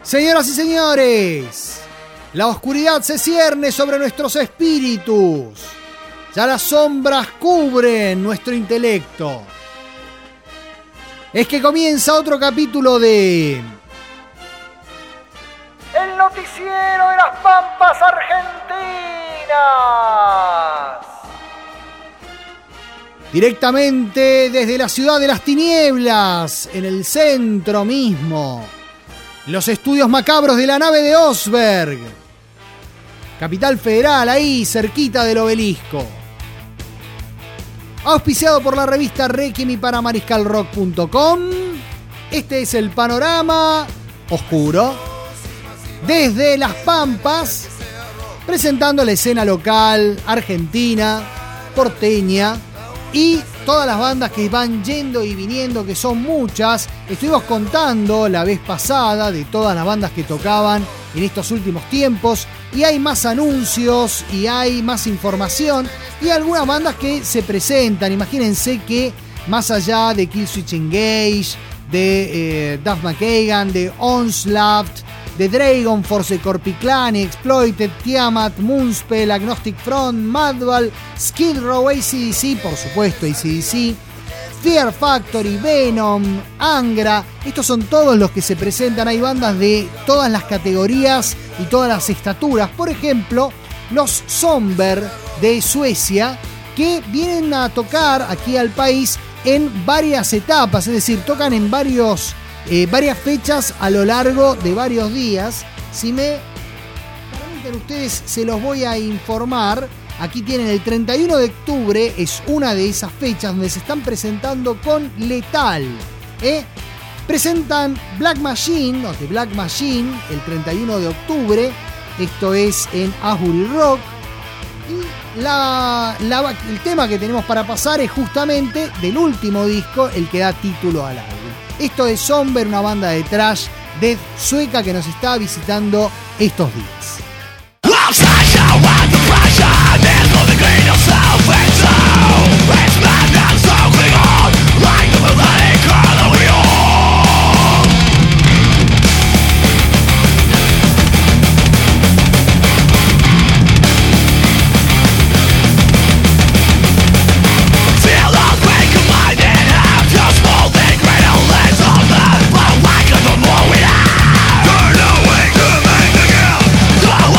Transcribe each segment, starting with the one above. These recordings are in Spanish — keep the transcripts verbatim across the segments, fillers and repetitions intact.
Señoras y señores, la oscuridad se cierne sobre nuestros espíritus. Ya las sombras cubren nuestro intelecto. Es que comienza otro capítulo de... El noticiero de las Pampas Argentinas. Directamente desde la ciudad de las tinieblas, en el centro mismo. Los estudios macabros de la nave de Osberg. Capital Federal, ahí, cerquita del obelisco. Auspiciado por la revista Requiem y para mariscal rock punto com. Este es el panorama oscuro desde Las Pampas, presentando la escena local, argentina, porteña y todas las bandas que van yendo y viniendo, que son muchas. Estuvimos contando la vez pasada de todas las bandas que tocaban en estos últimos tiempos, y hay más anuncios y hay más información y algunas bandas que se presentan. Imagínense que más allá de Killswitch Engage, de eh, Duff McKagan, de Onslaught, de Dragon Force, Corpiclan, Exploited, Tiamat, Moonspell, Agnostic Front, Madball, Skid Row, A C D C, por supuesto A C D C, Fear Factory, Venom, Angra. Estos son todos los que se presentan. Hay bandas de todas las categorías y todas las estaturas. Por ejemplo, los Somber de Suecia, que vienen a tocar aquí al país en varias etapas, es decir, tocan en varios, eh, varias fechas a lo largo de varios días. Si me permiten ustedes, se los voy a informar. Aquí tienen el treinta y uno de octubre, es una de esas fechas donde se están presentando con Lethal. ¿eh? Presentan Black Machine, o The Black Machine, el treinta y uno de octubre. Esto es en Asbury Rock. Y la, la, el tema que tenemos para pasar es justamente del último disco, el que da título al álbum. Esto es Somber, una banda de thrash death sueca que nos está visitando estos días. Turn away to make the girl.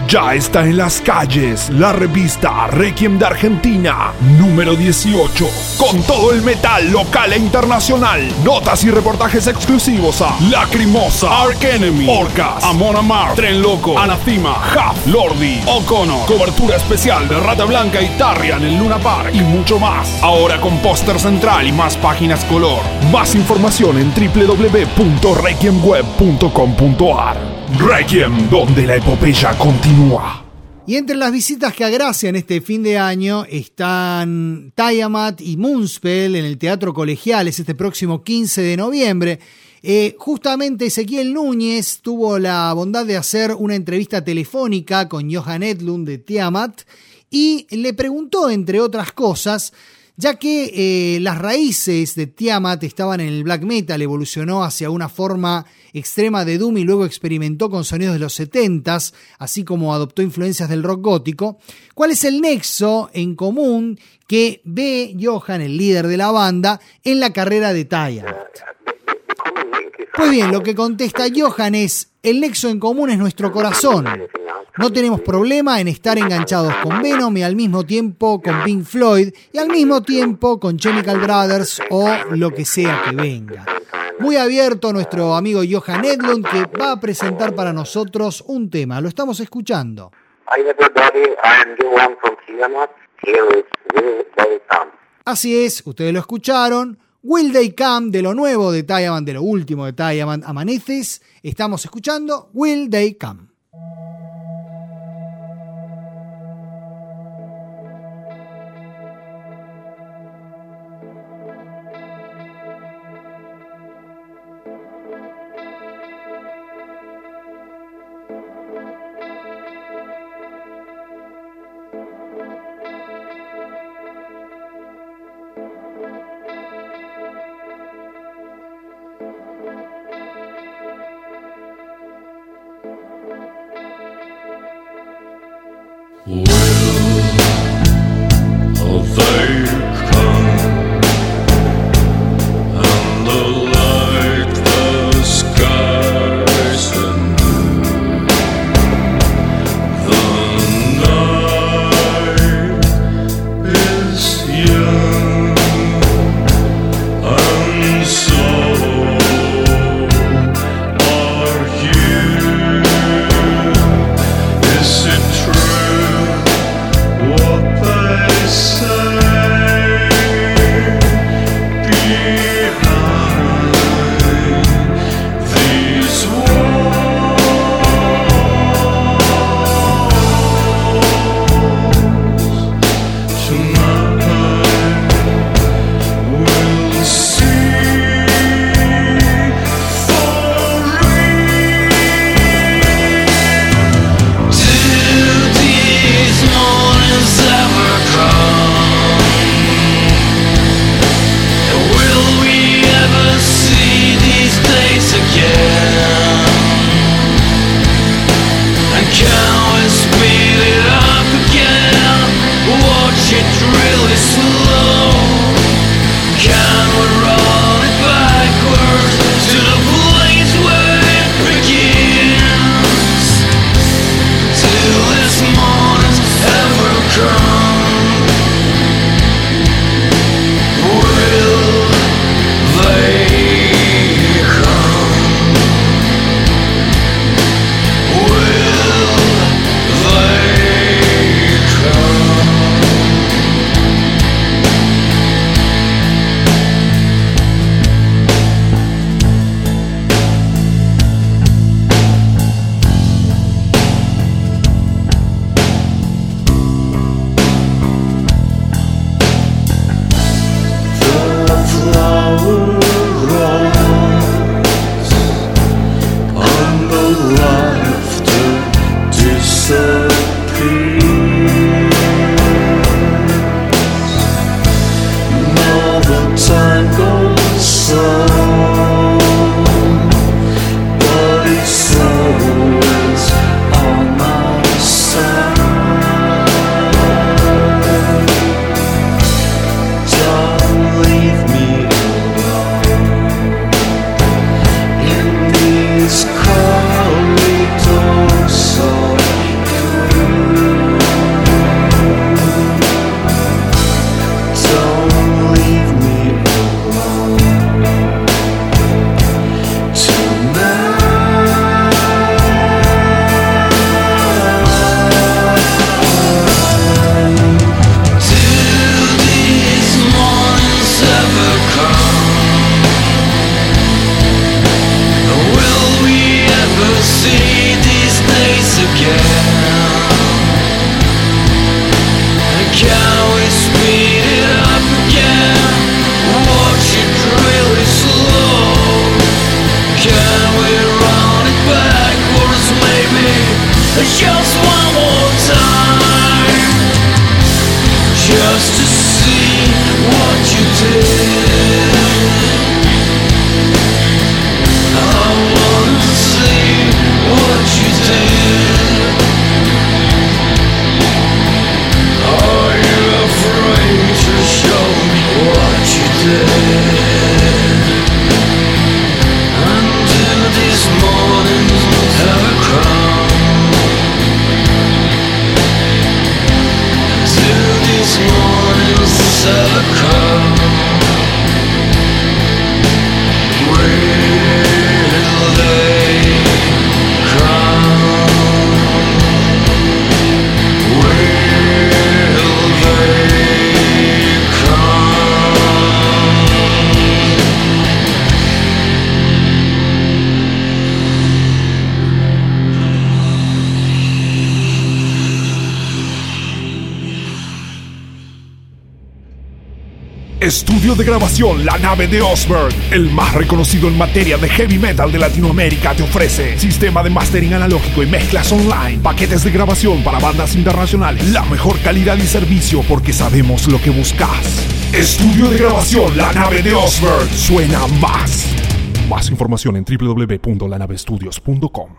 Ya está en las calles la revista Requiem de Argentina, número dieciocho, con todo el metal local e internacional. Notas y reportajes exclusivos a Lacrimosa, Arch Enemy, Orcas, Amon Amarth, Tren Loco, Anathema, Huff, Lordi, O'Connor, cobertura especial de Rata Blanca y Tarrian en Luna Park y mucho más. Ahora con póster central y más páginas color. Más información en doble u doble u doble u punto requiem web punto com punto a r. Requiem, donde la epopeya continúa. Y entre las visitas que agracian este fin de año están Tiamat y Moonspell en el Teatro Colegiales este próximo quince de noviembre. Eh, justamente Ezequiel Núñez tuvo la bondad de hacer una entrevista telefónica con Johan Edlund de Tiamat y le preguntó, entre otras cosas, ya que eh, las raíces de Tiamat estaban en el black metal, evolucionó hacia una forma extrema de doom y luego experimentó con sonidos de los setentas, así como adoptó influencias del rock gótico. ¿Cuál es el nexo en común que ve Johan, el líder de la banda, en la carrera de Tiamat? Pues bien, lo que contesta Johan es: el nexo en común es nuestro corazón. No tenemos problema en estar enganchados con Venom y al mismo tiempo con Pink Floyd y al mismo tiempo con Chemical Brothers o lo que sea que venga. Muy abierto nuestro amigo Johan Edlund, que va a presentar para nosotros un tema. Lo estamos escuchando. Hi everybody, I am Johan from Tiamat. Here is Will They Come. Así es, ustedes lo escucharon. Will They Come, de lo nuevo de Tiamat, de lo último de Tiamat, Amaneces. Estamos escuchando Will They Come. Is it true? Estudio de grabación La Nave de Osberg, el más reconocido en materia de heavy metal de Latinoamérica, te ofrece sistema de mastering analógico y mezclas online, paquetes de grabación para bandas internacionales, la mejor calidad y servicio porque sabemos lo que buscas. Estudio de grabación La Nave de Osberg, suena más. Más información en doble u doble u doble u punto la nave estudios punto com.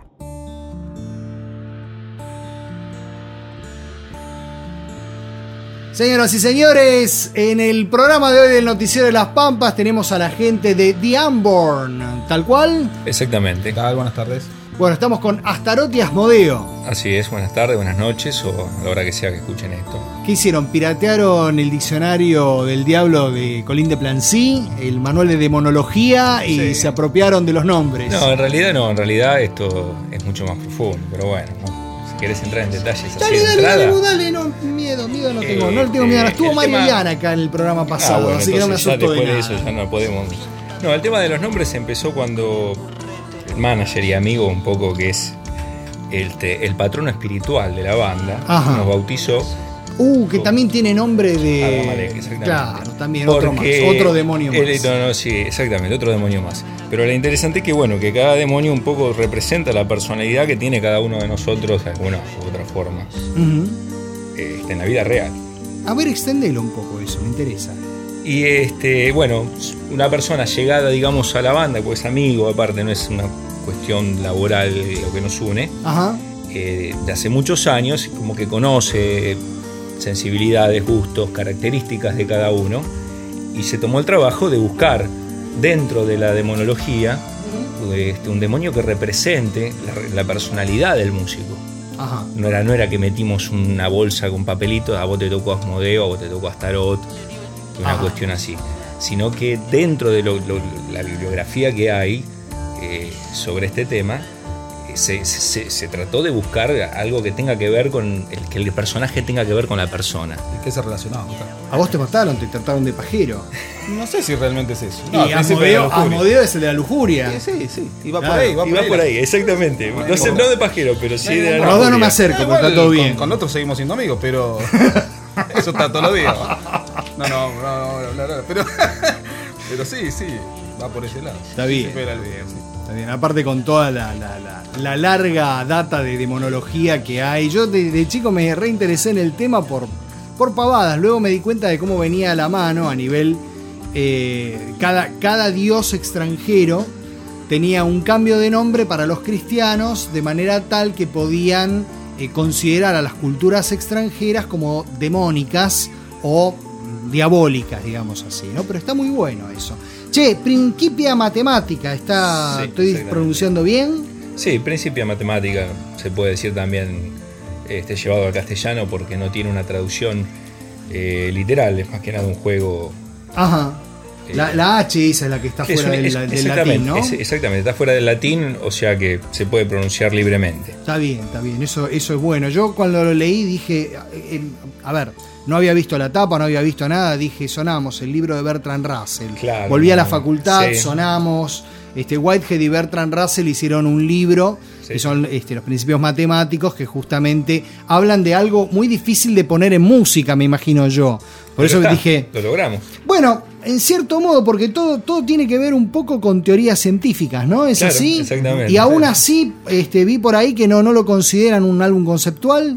Señoras y señores, en el programa de hoy del Noticiero de las Pampas tenemos a la gente de The Unborn, ¿tal cual? Exactamente. ¿Qué tal? Buenas tardes. Bueno, estamos con Astaroth y Asmodeo. Así es, buenas tardes, buenas noches o a la hora que sea que escuchen esto. ¿Qué hicieron? ¿Piratearon el diccionario del diablo de Colín de Plancy, el manual de demonología y Sí. se apropiaron de los nombres? No, en realidad no, en realidad esto es mucho más profundo, pero bueno, ¿no? Si querés entrar en detalles así Dale, de dale, entrada. dale, dale, no, miedo, miedo no tengo, Eh, no le tengo miedo. eh, Estuvo el Mario tema- Llana acá en el programa pasado, Ah, bueno, así que no me entonces ya asusto de después nada. de eso ya no podemos. No, el tema de los nombres empezó cuando el manager y amigo un poco que es el, te- el patrono espiritual de la banda Ajá. nos bautizó. Uh, que también tiene nombre de... Amalek, exactamente. Claro, también otro más, Porque otro demonio el- más. no, no, sí, exactamente, otro demonio más. Pero lo interesante es que, bueno, que cada demonio un poco representa la personalidad que tiene cada uno de nosotros de alguna u otra forma Ujú. este, en la vida real. A ver, extendelo un poco eso, me interesa. Y este, bueno, una persona llegada, digamos, a la banda, pues amigo, aparte no es una cuestión laboral lo que nos une, Ajá. eh, de hace muchos años, como que conoce sensibilidades, gustos, características de cada uno, y se tomó el trabajo de buscar dentro de la demonología este, un demonio que represente la, la personalidad del músico. Ajá. No era, no era que metimos una bolsa con papelitos, a vos te tocó Asmodeo, a vos te tocó Astaroth, una Ajá. cuestión así, sino que dentro de lo- lo- la bibliografía que hay eh, sobre este tema, eh, se, se- se trató de buscar algo que tenga que ver con el que el personaje tenga que ver con la persona. ¿Y qué se relacionaba? A vos te mataron, te trataron de pajero. No sé si realmente es eso. y al principio era Asmodeo, lujuria. Asmodeo es el de la lujuria. Sí, sí, sí. Y va Claro. por ahí, va Y por va ahí. por ahí, exactamente. No sé, no de pajero, pero sí de Por los dos no me acerco, Eh, pero está igual todo con- bien. Con otros seguimos siendo amigos, pero eso está todos los días. No, no, no, no, no, no, pero, pero sí, sí, va por ese lado. Está bien. Sí, era el video, sí. Está bien, aparte con toda la, la- la- la larga data de demonología que hay. Yo de, de chico me reinteresé en el tema por, por pavadas. Luego me di cuenta de cómo venía a la mano a nivel... eh, cada, cada dios extranjero tenía un cambio de nombre para los cristianos de manera tal que podían eh, considerar a las culturas extranjeras como demónicas o diabólicas, digamos así, ¿no? Pero está muy bueno eso. Che, Principia Matemática, está, Sí, ¿estoy exactamente. pronunciando bien? Sí, Principia Matemática se puede decir también este, llevado al castellano porque no tiene una traducción eh, literal, es más que nada un juego. Ajá. La, la H esa es la que está Es fuera un- del, es- del exactamente, latín, ¿no? es- exactamente, está fuera del latín, o sea que se puede pronunciar libremente. Está bien, está bien, eso, eso es bueno. Yo cuando lo leí dije, eh, eh, a ver, no había visto la tapa, no había visto nada, dije, sonamos el libro de Bertrand Russell. Claro, Volví a la no, facultad, sí. sonamos. Este, Whitehead y Bertrand Russell hicieron un libro, Sí. que son este, los principios matemáticos, que justamente hablan de algo muy difícil de poner en música, me imagino yo. Por Pero eso está, dije, lo logramos. bueno, En cierto modo, porque todo, todo tiene que ver un poco con teorías científicas, ¿no? ¿Es Claro, así? exactamente. Y aún así, este, vi por ahí que no, no lo consideran un álbum conceptual.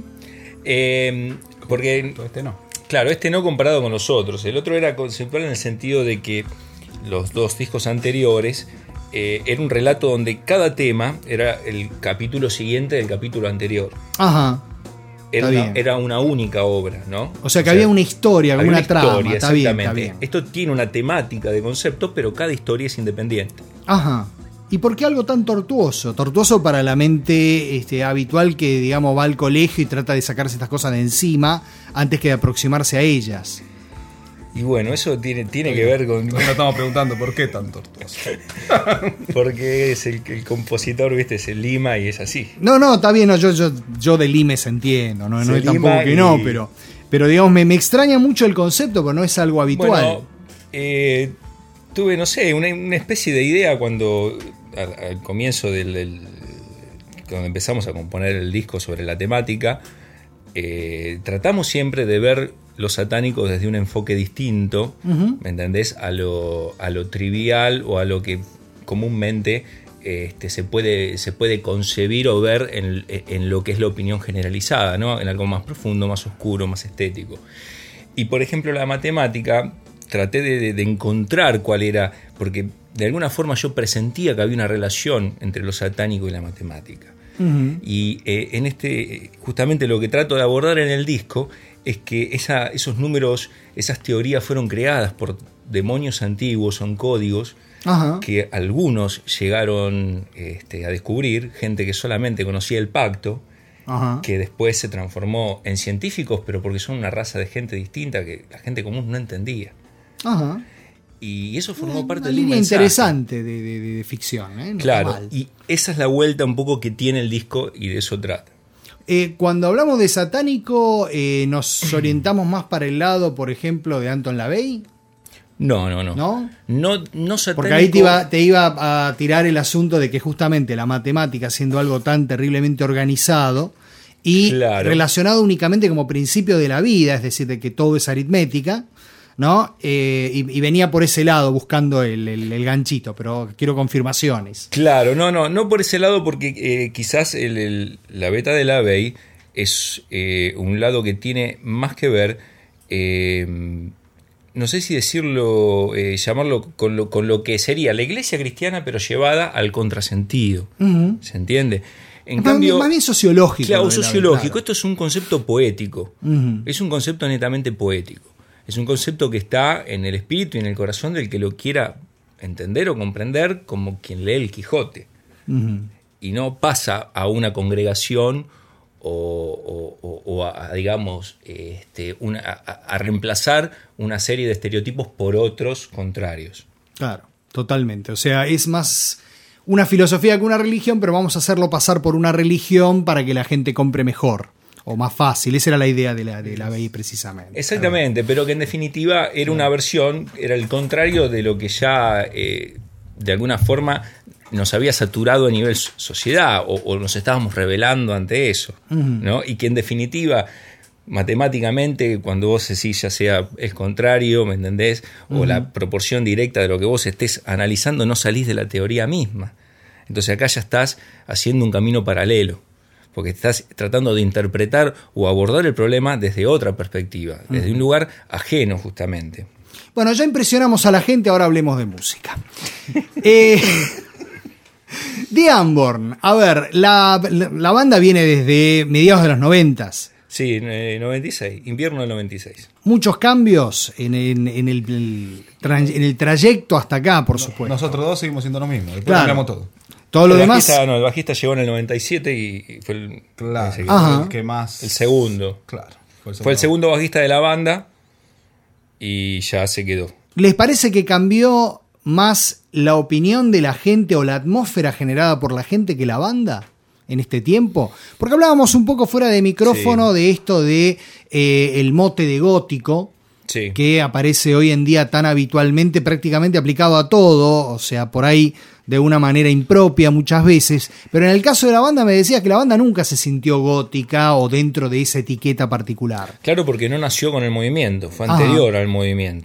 Eh, porque, Todo este no. claro, este no comparado con los otros. El otro era conceptual en el sentido de que los dos discos anteriores eh, era un relato donde cada tema era el capítulo siguiente del capítulo anterior. Ajá. Era Está una, bien. era una única obra, ¿no? O sea que había una historia, había una, una trama. historia, Está bien, está exactamente. bien. Esto tiene una temática de concepto, pero cada historia es independiente. Ajá. ¿Y por qué algo tan tortuoso? Tortuoso para la mente este, habitual que, digamos, va al colegio y trata de sacarse estas cosas de encima antes que de aproximarse a ellas. Y bueno, eso tiene, tiene que ver con... Nos estamos preguntando por qué tan tortuoso. Porque es el, el compositor, viste, es el Lima y es así. No, no, está bien, no, yo, yo, yo de Limes entiendo, no, no Se es tampoco lima que y- no, pero, pero digamos, me, me extraña mucho el concepto, pero no es algo habitual. Bueno, eh, tuve, no sé, una, una especie de idea cuando, al, al comienzo del, del- cuando empezamos a componer el disco sobre la temática, eh, tratamos siempre de ver los satánicos desde un enfoque distinto, Ujú. ¿me entendés? A lo, a lo trivial o a lo que comúnmente este, se, puede, se puede concebir o ver en, en lo que es la opinión generalizada, ¿no? En algo más profundo, más oscuro, más estético. Y por ejemplo la matemática, traté de, de- de encontrar cuál era, porque de alguna forma yo presentía que había una relación entre lo satánico y la matemática. Ujú. Y eh, en este, justamente lo que trato de abordar en el disco es que esa, esos números, esas teorías fueron creadas por demonios antiguos, son códigos Ajá. que algunos llegaron este, a descubrir, gente que solamente conocía el pacto, Ajá. que después se transformó en científicos, pero porque son una raza de gente distinta que la gente común no entendía. Ajá. Y eso formó Una parte de un línea mensaje. interesante de, de- de- de ficción, ¿eh? No está Claro, mal. y esa es la vuelta un poco que tiene el disco y de eso trata. Eh, cuando hablamos de satánico, eh, nos orientamos más para el lado, por ejemplo, de Anton LaVey, No, no, no. ¿no? No, no satánico. Porque ahí te iba, te iba a tirar el asunto de que justamente la matemática, siendo algo tan terriblemente organizado y Claro. relacionado únicamente como principio de la vida, es decir, de que todo es aritmética, ¿no? Eh, y, y venía por ese lado buscando el, el- el ganchito, pero quiero confirmaciones. Claro, no, no, no por ese lado, porque eh, quizás el- el- la beta de la LaVey es eh, un lado que tiene más que ver, eh, no sé si decirlo, eh, llamarlo con lo, con lo que sería la iglesia cristiana, pero llevada al contrasentido. Ujú. ¿Se entiende? En más, cambio, bien, más bien sociológico. claro, de la- sociológico. claro. Esto es un concepto poético. Ujú. Es un concepto netamente poético. Es un concepto que está en el espíritu y en el corazón del que lo quiera entender o comprender, como quien lee el Quijote. Ujú. Y no pasa a una congregación o, o- o- o a, a, digamos, este, una- a, a reemplazar una serie de estereotipos por otros contrarios. Claro, totalmente. O sea, es más una filosofía que una religión, pero vamos a hacerlo pasar por una religión para que la gente compre mejor o más fácil. Esa era la idea de la de la B I precisamente. Exactamente, pero que en definitiva era una versión, era el contrario de lo que ya eh, de alguna forma nos había saturado a nivel sociedad o, o nos estábamos rebelando ante eso, ¿no? Y que en definitiva, matemáticamente, cuando vos decís ya sea el contrario, ¿me entendés? O Uh-huh. la proporción directa de lo que vos estés analizando, no salís de la teoría misma. Entonces acá ya estás haciendo un camino paralelo, porque estás tratando de interpretar o abordar el problema desde otra perspectiva, desde un lugar ajeno justamente. Bueno, ya impresionamos a la gente, ahora hablemos de música. eh, The Unborn. A ver, la, la, la banda viene desde mediados de los noventas. Sí, eh, noventa y seis, invierno del noventa y seis. Muchos cambios en, en- en el, el tra- en el trayecto hasta acá, por supuesto. Nosotros dos seguimos siendo los mismos. Después Claro. cambiamos todo. Todo lo el demás. Bajista, no, el bajista llegó en el noventa y siete y fue el, Claro. ese que- Ajá. El que más. el segundo. Claro. Fue el segundo bajista de la banda y ya se quedó. ¿Les parece que cambió más la opinión de la gente o la atmósfera generada por la gente que la banda en este tiempo? Porque hablábamos un poco fuera de micrófono Sí. de esto de eh, el mote de gótico, Sí. que aparece hoy en día tan habitualmente, prácticamente aplicado a todo, o sea, por ahí de una manera impropia muchas veces, pero en el caso de la banda me decías que la banda nunca se sintió gótica o dentro de esa etiqueta particular. Claro, porque no nació con el movimiento, fue Ajá. anterior al movimiento.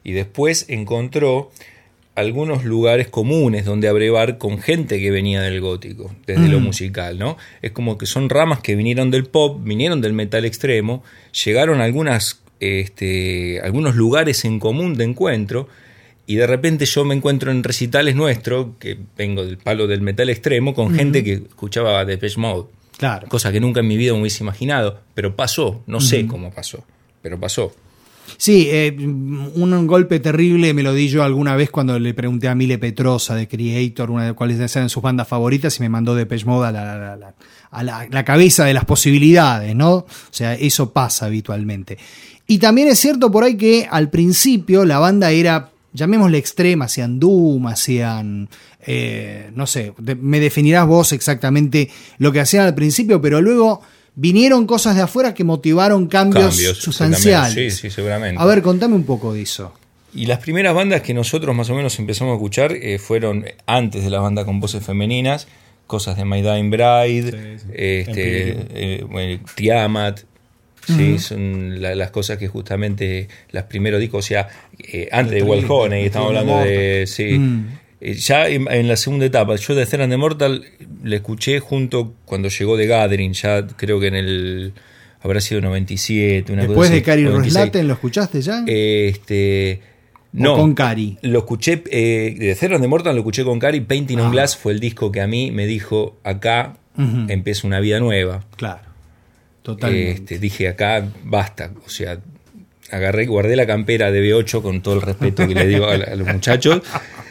Y después encontró algunos lugares comunes donde abrevar con gente que venía del gótico, desde mm. lo musical, ¿no? Es como que son ramas que vinieron del pop, vinieron del metal extremo, llegaron a algunas, este, algunos lugares en común de encuentro, y de repente yo me encuentro en recitales nuestros, que vengo del palo del metal extremo, con mm. gente que escuchaba Depeche Mode. Claro. Cosa que nunca en mi vida me hubiese imaginado, pero pasó, no mm. sé cómo pasó, pero pasó. Sí, eh, un golpe terrible me lo di yo alguna vez cuando le pregunté a Mile Petrosa de Creator una de cuáles eran sus bandas favoritas y me mandó Depeche Mode a la, la, la, a la, la cabeza de las posibilidades, ¿no? O sea, eso pasa habitualmente. Y también es cierto por ahí que al principio la banda era, llamémosle extrema, hacían doom, hacían, eh, no sé, de, me definirás vos exactamente lo que hacían al principio, pero luego vinieron cosas de afuera que motivaron cambios, cambios sustanciales. Sí, sí, seguramente. A ver, contame un poco de eso. Y las primeras bandas que nosotros más o menos empezamos a escuchar eh, fueron antes de la banda con voces femeninas, cosas de My Dying Bride, sí, sí. Este, eh, bueno, Tiamat, sí, uh-huh. son la, las cosas que justamente las primeros discos, o sea, eh, antes de Wild Honey, estamos hablando de... Sí, mm. Ya en, en la segunda etapa, yo de Thera and the Mortal le escuché junto cuando llegó The Gathering, ya creo que en el habrá sido noventa y siete, una después cosa de Cari Roslaten, ¿lo escuchaste ya? Este, no, con Cari. Lo escuché, eh, de Thera and the Mortal lo escuché con Cari. Painting ah. on Glass fue el disco que a mí me dijo, acá uh-huh. empieza una vida nueva. Claro, totalmente. Este, dije, acá basta, o sea, agarré, guardé la campera de B ocho con todo el respeto que le digo a, a los muchachos.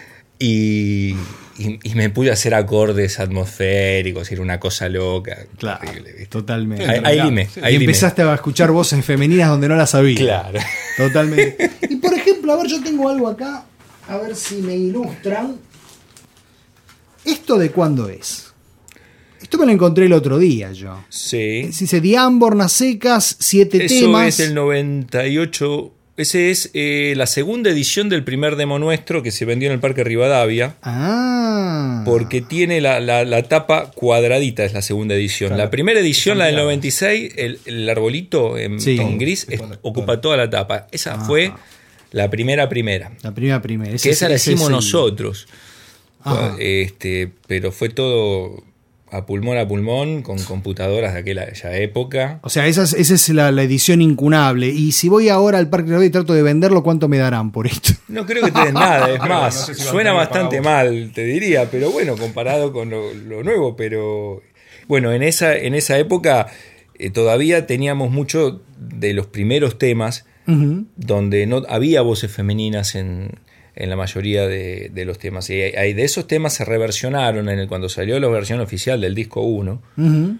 Y, y, y me pude hacer acordes atmosféricos, era una cosa loca. Claro, terrible, totalmente. Ahí, ahí dime, ahí y empezaste dime. a escuchar voces femeninas donde no las sabías. Claro. Totalmente. Y por ejemplo, a ver, yo tengo algo acá, a ver si me ilustran. ¿Esto de cuándo es? Esto me lo encontré el otro día yo. Sí. Dice The Amborn a secas, siete Eso temas. Eso es el noventa y ocho... Ese es eh, la segunda edición del primer demo nuestro que se vendió en el Parque Rivadavia. Ah. Porque tiene la, la, la tapa cuadradita, es la segunda edición. Claro. La primera edición, la del noventa y seis, el, el arbolito en, sí. en gris, es, ocupa toda la tapa. Esa ah. fue la primera primera. La primera primera. Ese, que esa la hicimos ese nosotros. Este, pero fue todo a pulmón a pulmón, con computadoras de aquella época. O sea, esa es, esa es la, la edición incunable. Y si voy ahora al Parque Rivadavia y trato de venderlo, ¿cuánto me darán por esto? No creo que te den nada, es más, no sé si suena bastante mal, te diría, pero bueno, comparado con lo, lo nuevo. Pero bueno, en esa, en esa época eh, todavía teníamos mucho de los primeros temas uh-huh. donde no había voces femeninas en... en la mayoría de, de los temas. Y hay, de esos temas se reversionaron en el, cuando salió la versión oficial del disco uno. Uh-huh.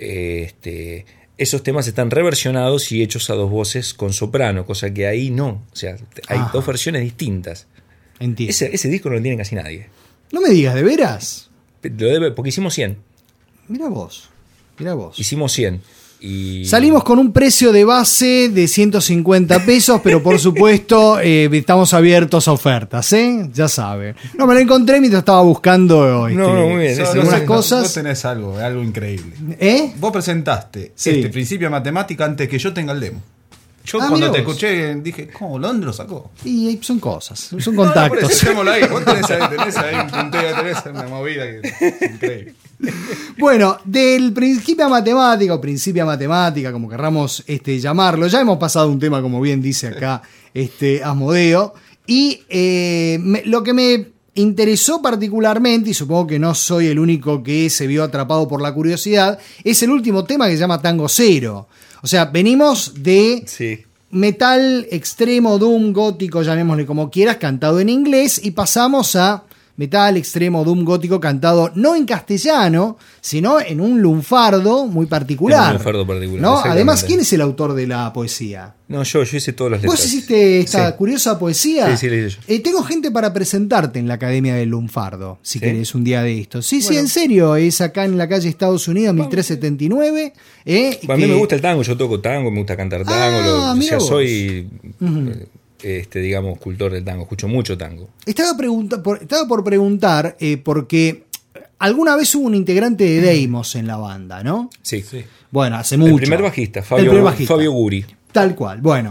Este, esos temas están reversionados y hechos a dos voces con soprano, cosa que ahí no. O sea, hay Ajá. dos versiones distintas. Entiendo. Ese, ese disco no lo tiene casi nadie. No me digas, ¿de veras? Lo debe, porque hicimos cien. Mira vos, mira vos. Hicimos cien. Y... Salimos con un precio de base de ciento cincuenta pesos, pero por supuesto eh, estamos abiertos a ofertas, ¿eh? Ya sabe. No, me lo encontré mientras estaba buscando este, no, no, muy bien. algunas no, no, cosas. Vos tenés algo, algo increíble. ¿Eh? Vos presentaste sí. este principio de matemática antes que yo tenga el demo. Yo ah, cuando te escuché dije, ¿cómo? ¿Dónde lo sacó? Y son cosas, son contactos. No, no, echémoslo ahí. Vos tenés ahí, tenés ahí un punteo, tenés una movida que es increíble. Bueno, del principio a matemática o principio a matemática, como querramos este, llamarlo, ya hemos pasado un tema, como bien dice acá este, Asmodeo, y eh, me, lo que me interesó particularmente, y supongo que no soy el único que se vio atrapado por la curiosidad, es el último tema que se llama Tango Cero. O sea, venimos de sí. metal extremo, doom, gótico, llamémosle como quieras, cantado en inglés, y pasamos a metal extremo, doom, gótico, cantado no en castellano, sino en un lunfardo muy particular. Un lunfardo particular. ¿No? Además, ¿quién es el autor de la poesía? No, yo, yo hice todas las letras. ¿Vos hiciste esta sí. curiosa poesía? Sí, sí, la hice yo. Eh, tengo gente para presentarte en la Academia del Lunfardo, si ¿Sí? querés un día de esto. Sí, bueno. sí, en serio, es acá en la calle Estados Unidos, mil trescientos setenta y nueve. Eh, bueno, que... A mí me gusta el tango, yo toco tango, me gusta cantar tango, ah, lo, o sea, soy... Uh-huh. Eh, Este, digamos, cultor del tango, escucho mucho tango. Estaba, pregunta, por, estaba por preguntar, eh, porque alguna vez hubo un integrante de Deimos en la banda, ¿no? Sí. sí. Bueno, hace mucho. El primer bajista, Fabio, el primer bajista. Fabio Guri. Tal cual. Bueno,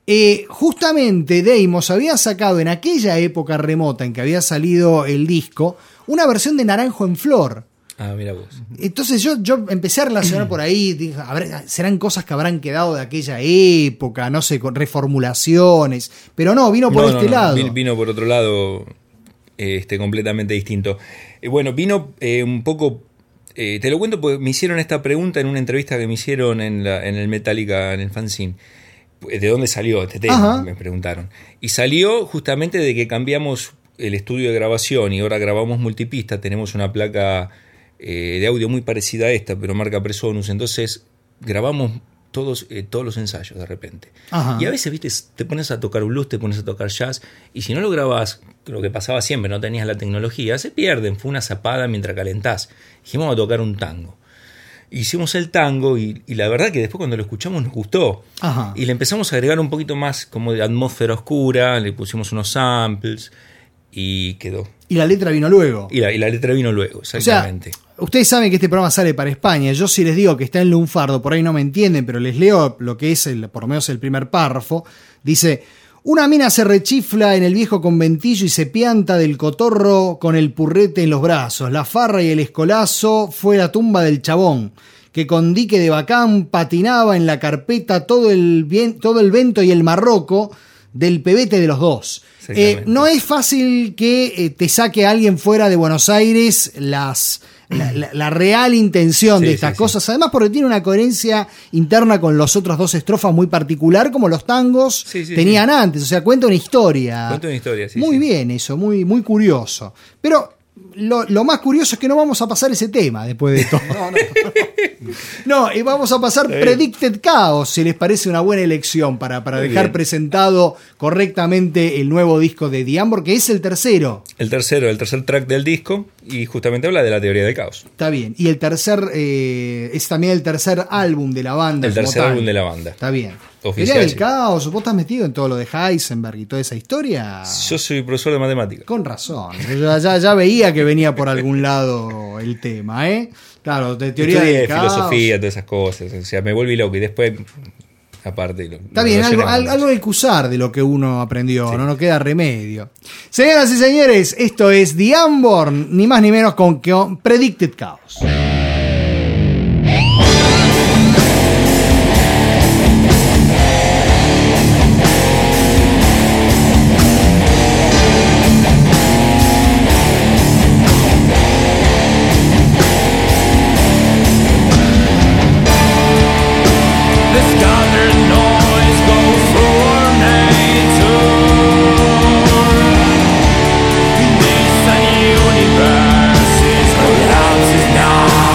Eh, justamente Deimos había sacado en aquella época remota en que había salido el disco una versión de Naranjo en Flor. Ah, mira vos. Entonces yo, yo empecé a relacionar por ahí, dije, ¿habrá- serán cosas que habrán quedado de aquella época, no sé, con reformulaciones, pero no, vino por No, no, este no, lado. vi- Vino por otro lado, este, completamente distinto. Eh, bueno, vino eh, un poco. Eh, te lo cuento porque me hicieron esta pregunta en una entrevista que me hicieron en, la, en el Metallica, en el fanzine. ¿De dónde salió este tema? Ajá. Me preguntaron. Y salió justamente de que cambiamos el estudio de grabación y ahora grabamos multipista. Tenemos una placa eh, de audio muy parecida a esta, pero marca Presonus. Entonces grabamos todos, eh, todos los ensayos de repente. Ajá. Y a veces, viste, te pones a tocar blues, te pones a tocar jazz, y si no lo grabás, lo que pasaba siempre, no tenías la tecnología, se pierden. Fue una zapada mientras calentás. Dijimos, vamos a tocar un tango. Hicimos el tango y, y la verdad que después cuando lo escuchamos nos gustó. Ajá. Y le empezamos a agregar un poquito más como de atmósfera oscura, le pusimos unos samples y quedó. Y la letra vino luego. Y la, y la letra vino luego, O sea, exactamente. ustedes saben que este programa sale para España. Yo si les digo que está en lunfardo, por ahí no me entienden, pero les leo lo que es, el, por lo menos el primer párrafo. Dice: una mina se rechifla en el viejo conventillo y se pianta del cotorro con el purrete en los brazos. La farra y el escolazo fue la tumba del chabón, que con dique de bacán patinaba en la carpeta todo el, bien, todo el vento y el marroco del pebete de los dos. Eh, no es fácil que eh, te saque a alguien fuera de Buenos Aires las, la, la, la real intención Sí, de estas sí, cosas. Sí. Además, porque tiene una coherencia interna con los otros dos estrofas muy particular, como los tangos Sí, sí, tenían sí. antes. O sea, cuenta una historia. Cuenta una historia, sí. Muy sí. bien eso, muy, muy curioso. Pero lo, lo más curioso es que no vamos a pasar ese tema después de todo. No, no. No, y vamos a pasar bien. Predicted Chaos, si les parece una buena elección para, para Muy dejar bien. presentado correctamente el nuevo disco de The Ambor, que es el tercero. El tercero, el tercer track del disco, y justamente habla de la teoría del caos. Está bien. Y el tercer, eh, es también el tercer álbum de la banda. El como tercer tal. álbum de la banda. Está bien. Oficial, Teoría del sí. Caos, ¿vos estás metido en todo lo de Heisenberg y toda esa historia? Yo soy profesor de matemáticas. Con razón. Yo ya, ya, ya veía que venía por algún lado el tema, ¿eh? Claro, de teoría Estudié del caos. filosofía, todas esas cosas. O sea, me volví loco y después, aparte. Lo, Está lo bien, algo, relacioné con algo, eso. algo hay que usar de lo que uno aprendió, no nos queda remedio. Señoras y señores, esto es The Unborn, ni más ni menos con que Predicted Chaos. The scattered noise goes through our nature. This universe is collapses now.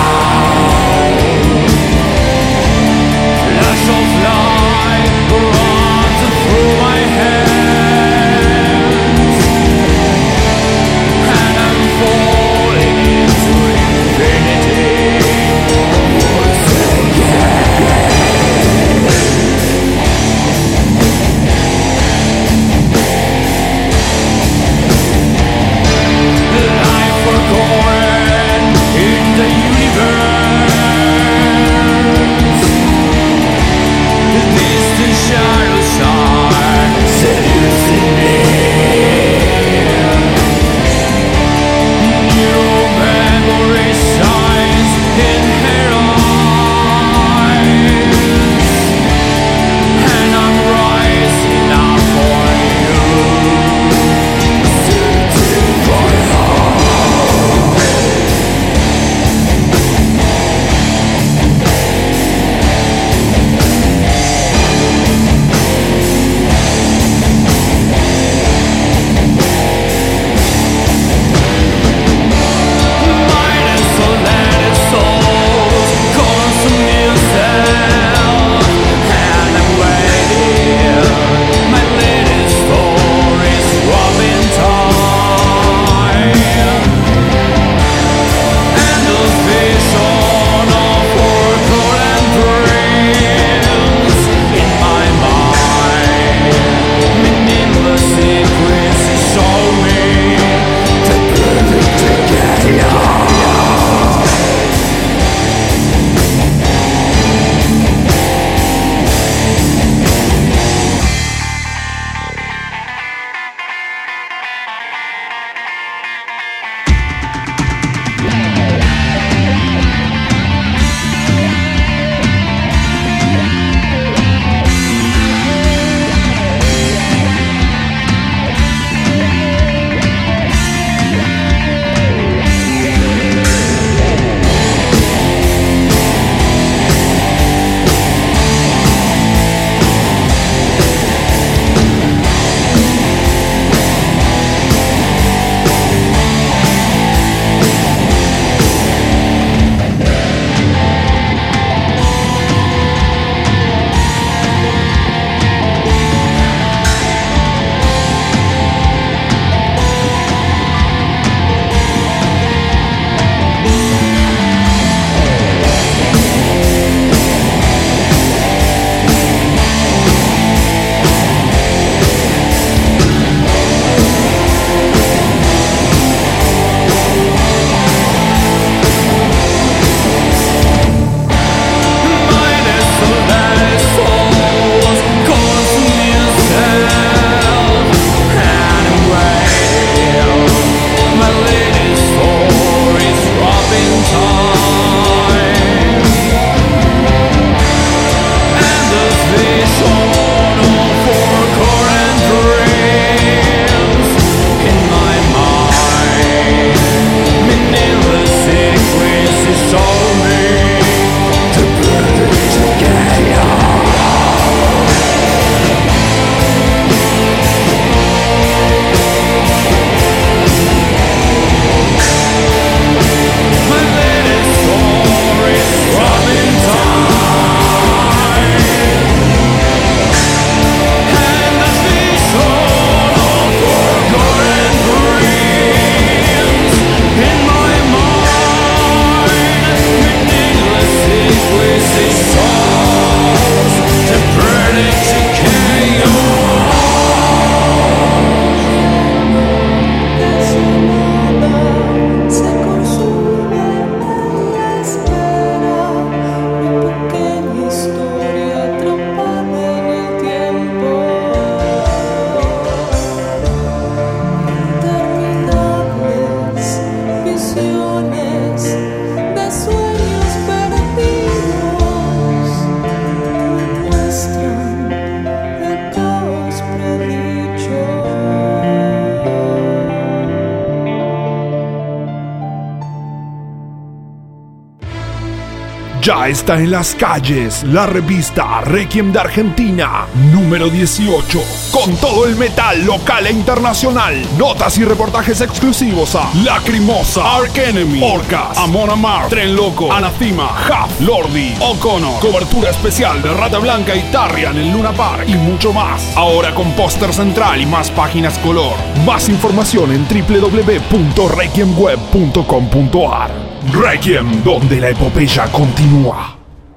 Ya está en las calles la revista Requiem de Argentina, número dieciocho, con todo el metal local e internacional. Notas y reportajes exclusivos a Lacrimosa, Arch Enemy, Orcas, Amon Amarth, Tren Loco, Anathema, Huff, Lordi, O'Connor, cobertura especial de Rata Blanca y Tarrian en Luna Park y mucho más. Ahora con póster central y más páginas color. Más información en doble u doble u doble u punto requiem web punto com punto a r. Requiem, donde la epopeya continúa.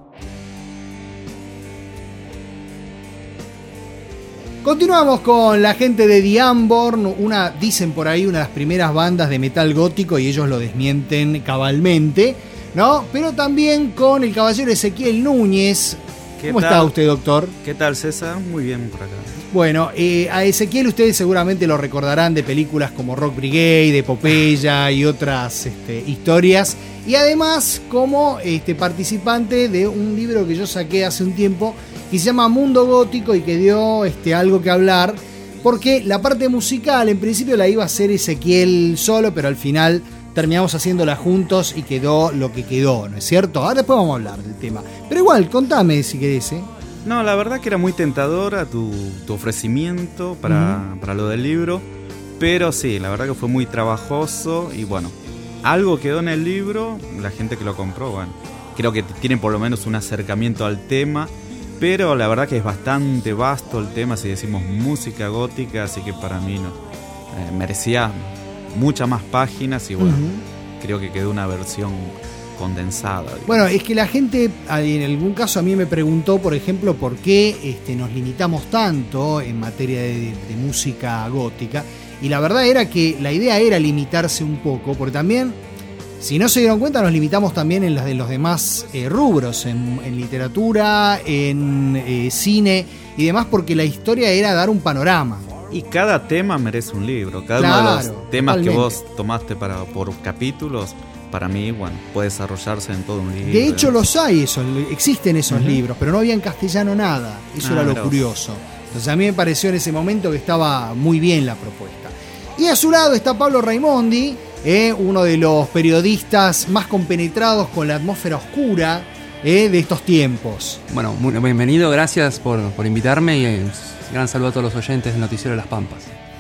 Continuamos con la gente de The Unborn, una, dicen por ahí, una de las primeras bandas de metal gótico, y ellos lo desmienten cabalmente, ¿no? Pero también con el caballero Ezequiel Núñez. ¿Cómo tal? está usted, doctor? ¿Qué tal, César? Muy bien por acá. Bueno, eh, a Ezequiel ustedes seguramente lo recordarán de películas como Rock Brigade, Epopeya y otras este, historias. Y además como este, participante de un libro que yo saqué hace un tiempo que se llama Mundo Gótico y que dio este, algo que hablar. Porque la parte musical en principio la iba a hacer Ezequiel solo, pero al final terminamos haciéndola juntos y quedó lo que quedó, ¿no es cierto? Ahora después vamos a hablar del tema. Pero igual, contame si querés, ¿eh? No, la verdad que era muy tentadora tu, tu ofrecimiento para, uh-huh. para lo del libro, pero sí, la verdad que fue muy trabajoso y bueno, algo quedó en el libro, la gente que lo compró, bueno, creo que tienen por lo menos un acercamiento al tema, pero la verdad que es bastante vasto el tema si decimos música gótica, así que para mí no, eh, merecía muchas más páginas y bueno, uh-huh. creo que quedó una versión condensada. Digamos. Bueno, es que la gente en algún caso a mí me preguntó, por ejemplo, por qué este, nos limitamos tanto en materia de, de música gótica, y la verdad era que la idea era limitarse un poco, porque también, si no se dieron cuenta, nos limitamos también en las de los demás eh, rubros, en, en literatura, en eh, cine y demás, porque la historia era dar un panorama. Y cada tema merece un libro, cada claro, uno de los temas totalmente. Que vos tomaste para, por capítulos, para mí, bueno, puede desarrollarse en todo un libro. De hecho, los hay, esos, existen esos uh-huh. libros, pero no había en castellano nada. Eso ah, era lo no. curioso. Entonces a mí me pareció en ese momento que estaba muy bien la propuesta. Y a su lado está Pablo Raimondi, eh, uno de los periodistas más compenetrados con la atmósfera oscura eh, de estos tiempos. Bueno, muy bienvenido, gracias por, por invitarme y eh, gran saludo a todos los oyentes del Noticiero de las Pampas.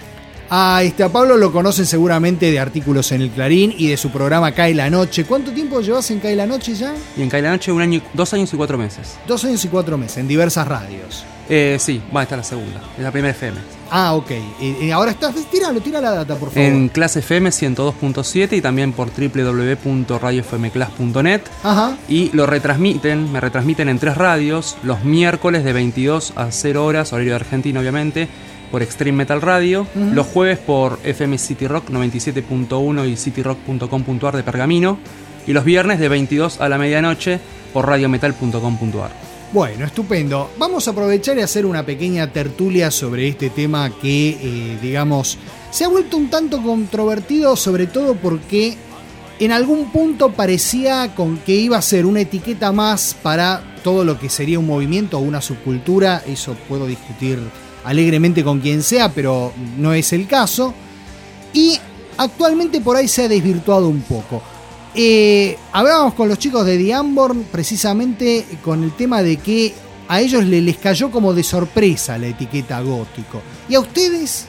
A, este, a Pablo lo conocen seguramente de artículos en el Clarín y de su programa Cae la Noche. ¿Cuánto tiempo llevas en Cae la Noche ya? Y en Cae la Noche un año, dos años y cuatro meses. Dos años y cuatro meses, en diversas radios. Eh, sí, va a estar la segunda, es la primera F M. Ah, ok. Eh, ahora estás, tíralo, tira la data, por favor. En Clase F M ciento dos punto siete y también por doble u doble u doble u punto radio f m class punto net. Ajá. Y lo retransmiten, me retransmiten en tres radios, los miércoles de veintidós a cero horas, horario de Argentina, obviamente, por Extreme Metal Radio, uh-huh. los jueves por F M City Rock noventa y siete punto uno y city rock punto com punto a r de Pergamino, y los viernes de veintidós a la medianoche por radio metal punto com punto a r. Bueno, estupendo. Vamos a aprovechar y hacer una pequeña tertulia sobre este tema que, eh, digamos, se ha vuelto un tanto controvertido, sobre todo porque en algún punto parecía con que iba a ser una etiqueta más para todo lo que sería un movimiento o una subcultura. Eso puedo discutir alegremente con quien sea, pero no es el caso. Y actualmente por ahí se ha desvirtuado un poco. Eh, hablábamos con los chicos de The Unborn precisamente con el tema de que a ellos les, les cayó como de sorpresa la etiqueta gótico. ¿Y a ustedes?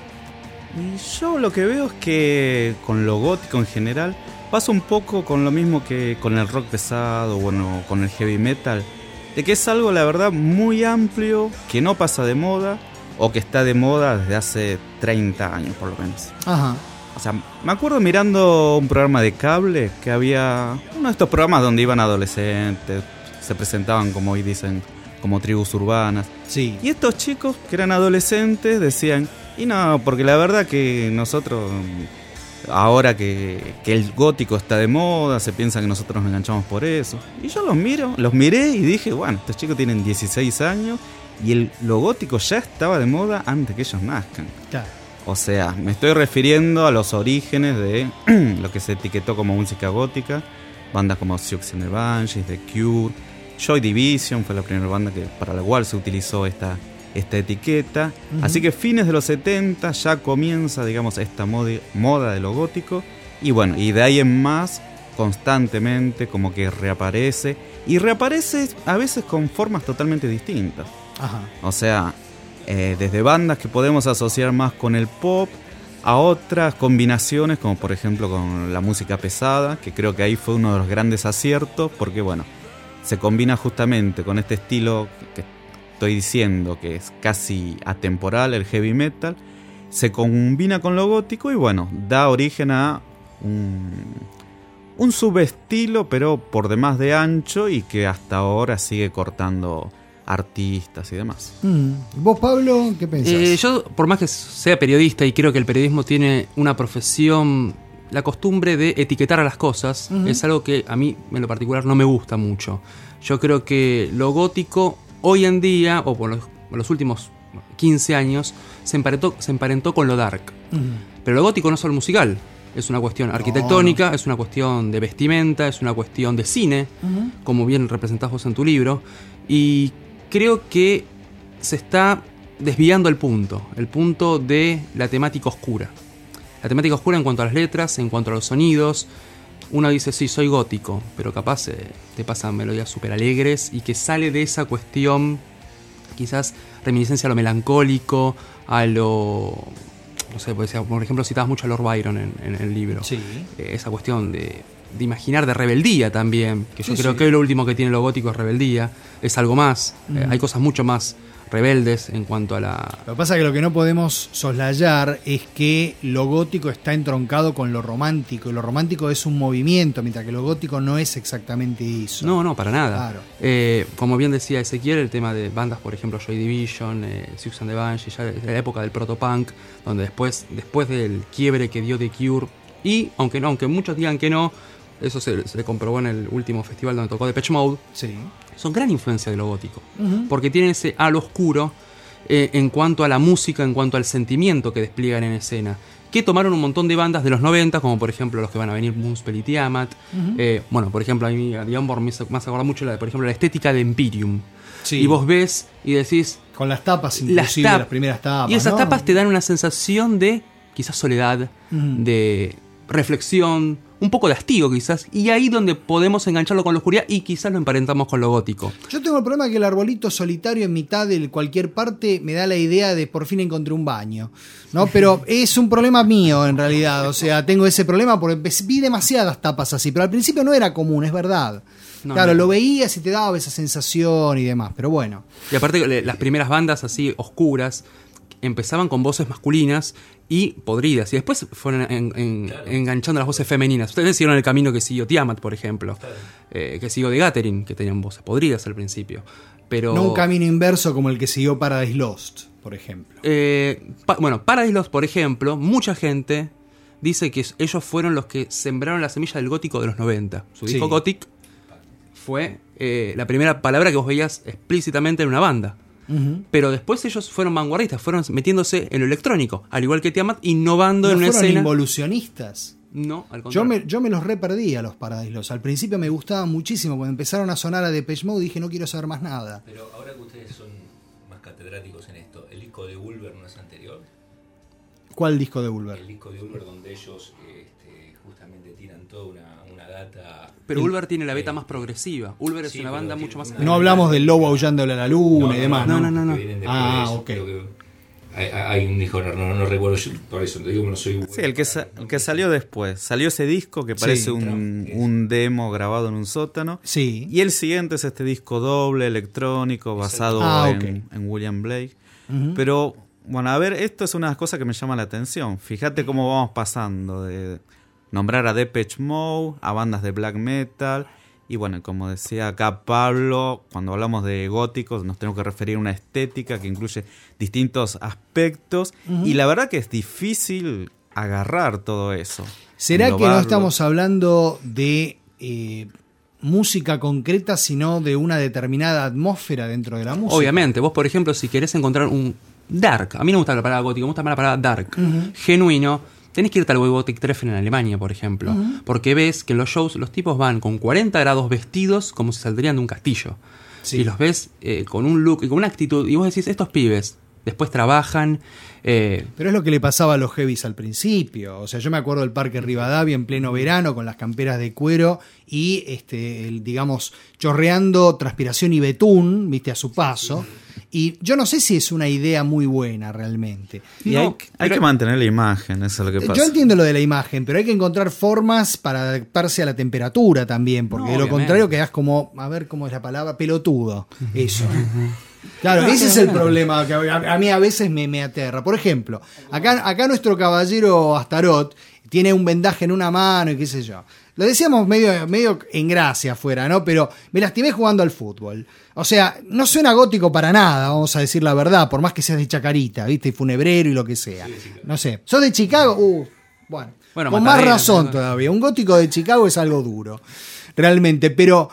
Y yo lo que veo es que con lo gótico en general pasa un poco con lo mismo que con el rock pesado, bueno, con el heavy metal, de que es algo, la verdad, muy amplio, que no pasa de moda, o que está de moda desde hace treinta años por lo menos. Ajá. O sea, me acuerdo mirando un programa de cable que había uno de estos programas donde iban adolescentes, se presentaban, como hoy dicen, como tribus urbanas. Sí. Y estos chicos que eran adolescentes decían, y no, porque la verdad que nosotros, ahora que, que el gótico está de moda, se piensa que nosotros nos enganchamos por eso. Y yo los miro, los miré y dije, bueno, estos chicos tienen dieciséis años y el, lo gótico ya estaba de moda antes que ellos nazcan. Claro. O sea, me estoy refiriendo a los orígenes de lo que se etiquetó como música gótica. Bandas como Siouxsie and the Banshees, The Cure, Joy Division fue la primera banda que, para la cual se utilizó esta, esta etiqueta. Uh-huh. Así que fines de los setenta ya comienza, digamos, esta moda, moda de lo gótico. Y bueno, y de ahí en más constantemente, como que reaparece. Y reaparece a veces con formas totalmente distintas. Ajá. O sea, eh, desde bandas que podemos asociar más con el pop, a otras combinaciones, como por ejemplo con la música pesada, que creo que ahí fue uno de los grandes aciertos, porque bueno, se combina justamente con este estilo que estoy diciendo que es casi atemporal, el heavy metal, se combina con lo gótico y bueno, da origen a un, un subestilo, pero por demás de ancho y que hasta ahora sigue cortando artistas y demás. Mm. ¿Vos, Pablo, qué pensás? Eh, yo, por más que sea periodista, y creo que el periodismo tiene una profesión, la costumbre de etiquetar a las cosas, uh-huh. es algo que a mí en lo particular no me gusta mucho. Yo creo que lo gótico hoy en día, o por los, por los últimos quince años, se emparentó, se emparentó con lo dark. Uh-huh. Pero lo gótico no es solo musical, es una cuestión arquitectónica, no, no. es una cuestión de vestimenta, es una cuestión de cine, uh-huh. como bien representás vos en tu libro, y creo que se está desviando el punto, el punto de la temática oscura. La temática oscura en cuanto a las letras, en cuanto a los sonidos. Uno dice, sí, soy gótico, pero capaz eh, te pasan melodías súper alegres y que sale de esa cuestión, quizás reminiscencia a lo melancólico, a lo... No sé, por ejemplo, citabas mucho a Lord Byron en, en el libro. Sí. Eh, esa cuestión de... de imaginar, de rebeldía también, que yo sí, creo sí. que lo último que tiene lo gótico es rebeldía, es algo más, mm. eh, hay cosas mucho más rebeldes en cuanto a la... Lo que pasa es que lo que no podemos soslayar es que lo gótico está entroncado con lo romántico, y lo romántico es un movimiento, mientras que lo gótico no es exactamente eso. No, no, para nada. Claro. Eh, como bien decía Ezequiel, el tema de bandas, por ejemplo, Joy Division, eh, Siouxsie and the Banshees, ya de la época del protopunk, donde después, después del quiebre que dio The Cure, y aunque no, aunque muchos digan que no, eso se, se comprobó en el último festival donde tocó Depeche Mode. Sí. Son gran influencia de lo gótico. Uh-huh. Porque tienen ese halo oscuro eh, en cuanto a la música, en cuanto al sentimiento que despliegan en escena. Que tomaron un montón de bandas de los noventa, como por ejemplo los que van a venir, Moonspell y Tiamat. Uh-huh. Eh, bueno, por ejemplo, a mí a Dion Born me hace acordar mucho, la, por ejemplo, la estética de Empyreum. Sí. Y vos ves y decís... Con las tapas, inclusive, las, tap- las primeras tapas. Y esas ¿no? tapas te dan una sensación de quizás soledad, uh-huh. de reflexión, un poco de hastío quizás, y ahí donde podemos engancharlo con la oscuridad y quizás lo emparentamos con lo gótico. Yo tengo el problema que el arbolito solitario en mitad de cualquier parte me da la idea de por fin encontré un baño, ¿no? Pero es un problema mío en realidad, o sea, tengo ese problema porque vi demasiadas tapas así, pero al principio no era común, es verdad. No, claro, no. Lo veías y te daba esa sensación y demás, pero bueno. Y aparte las primeras bandas así oscuras empezaban con voces masculinas y podridas, y después fueron en, en, claro. enganchando las voces femeninas. Ustedes siguieron el camino que siguió Tiamat, por ejemplo, claro. eh, que siguió The Gathering, que tenían voces podridas al principio. Pero no un camino inverso como el que siguió Paradise Lost, por ejemplo. Eh, pa- bueno, Paradise Lost, por ejemplo, mucha gente dice que ellos fueron los que sembraron la semilla del gótico de los noventa. Su disco sí. Gothic fue eh, la primera palabra que vos veías explícitamente en una banda. Uh-huh. Pero después ellos fueron vanguardistas, fueron metiéndose en lo electrónico, al igual que Tiamat, innovando ¿No en una fueron escena. Involucionistas? No, al contrario. Yo me, yo me los re perdí a los Paradise Lost. Al principio me gustaban muchísimo. Cuando empezaron a sonar a Depeche Mode dije no quiero saber más nada. Pero ahora que ustedes son más catedráticos en esto, ¿el disco de Ulver no es anterior? ¿Cuál disco de Ulver? El disco de Ulver donde ellos este, justamente tiran toda una, una data... Pero Ulver tiene la beta más progresiva. Ulver es sí, una banda mucho más... No hablamos del lobo aullándole a la luna no, y demás, ¿no? No, no, no. no. Ah, ok. Hay, hay un disco, no, no, no recuerdo, yo por eso te digo que no soy... Sí, el que, sa- el que salió después. Salió ese disco que parece sí, un, un demo grabado en un sótano. Sí. Y el siguiente es este disco doble, electrónico, basado ah, en, okay. en William Blake. Uh-huh. Pero, bueno, a ver, esto es una cosa que me llama la atención. Fíjate cómo vamos pasando de nombrar a Depeche Mode, a bandas de black metal... Y bueno, como decía acá Pablo, cuando hablamos de góticos nos tenemos que referir a una estética que incluye distintos aspectos. Uh-huh. Y la verdad que es difícil agarrar todo eso. ¿Será que no estamos hablando de eh, música concreta, sino de una determinada atmósfera dentro de la música? Obviamente. Vos, por ejemplo, si querés encontrar un dark, a mí no me gusta la palabra gótico, me gusta más la palabra dark, uh-huh. genuino, tenés que irte al Gothic Treffen en Alemania, por ejemplo, uh-huh. porque ves que en los shows los tipos van con cuarenta grados vestidos como si saldrían de un castillo. Sí. Y los ves eh, con un look y con una actitud, y vos decís, estos pibes después trabajan. Eh, Pero es lo que le pasaba a los heavies al principio. O sea, yo me acuerdo del Parque Rivadavia en pleno verano con las camperas de cuero y, este, el, digamos, chorreando transpiración y betún, viste, a su paso. Y yo no sé si es una idea muy buena realmente. Y No, hay, hay pero- que mantener la imagen, eso es lo que pasa. Yo entiendo lo de la imagen, pero hay que encontrar formas para adaptarse a la temperatura también, porque No, de lo obviamente. contrario quedás como, a ver cómo es la palabra, pelotudo. Eso. Claro, ese es el problema que a, a mí a veces me, me aterra. Por ejemplo, acá, acá nuestro caballero Astaroth tiene un vendaje en una mano y qué sé yo. Lo decíamos medio, medio en gracia afuera, ¿no? Pero me lastimé jugando al fútbol. O sea, no suena gótico para nada, vamos a decir la verdad, por más que seas de Chacarita, ¿viste? Funebrero y lo que sea. No sé. ¿Sos de Chicago? Uh, bueno. Bueno, con Matadero, más razón ¿no? todavía. Un gótico de Chicago es algo duro, realmente. Pero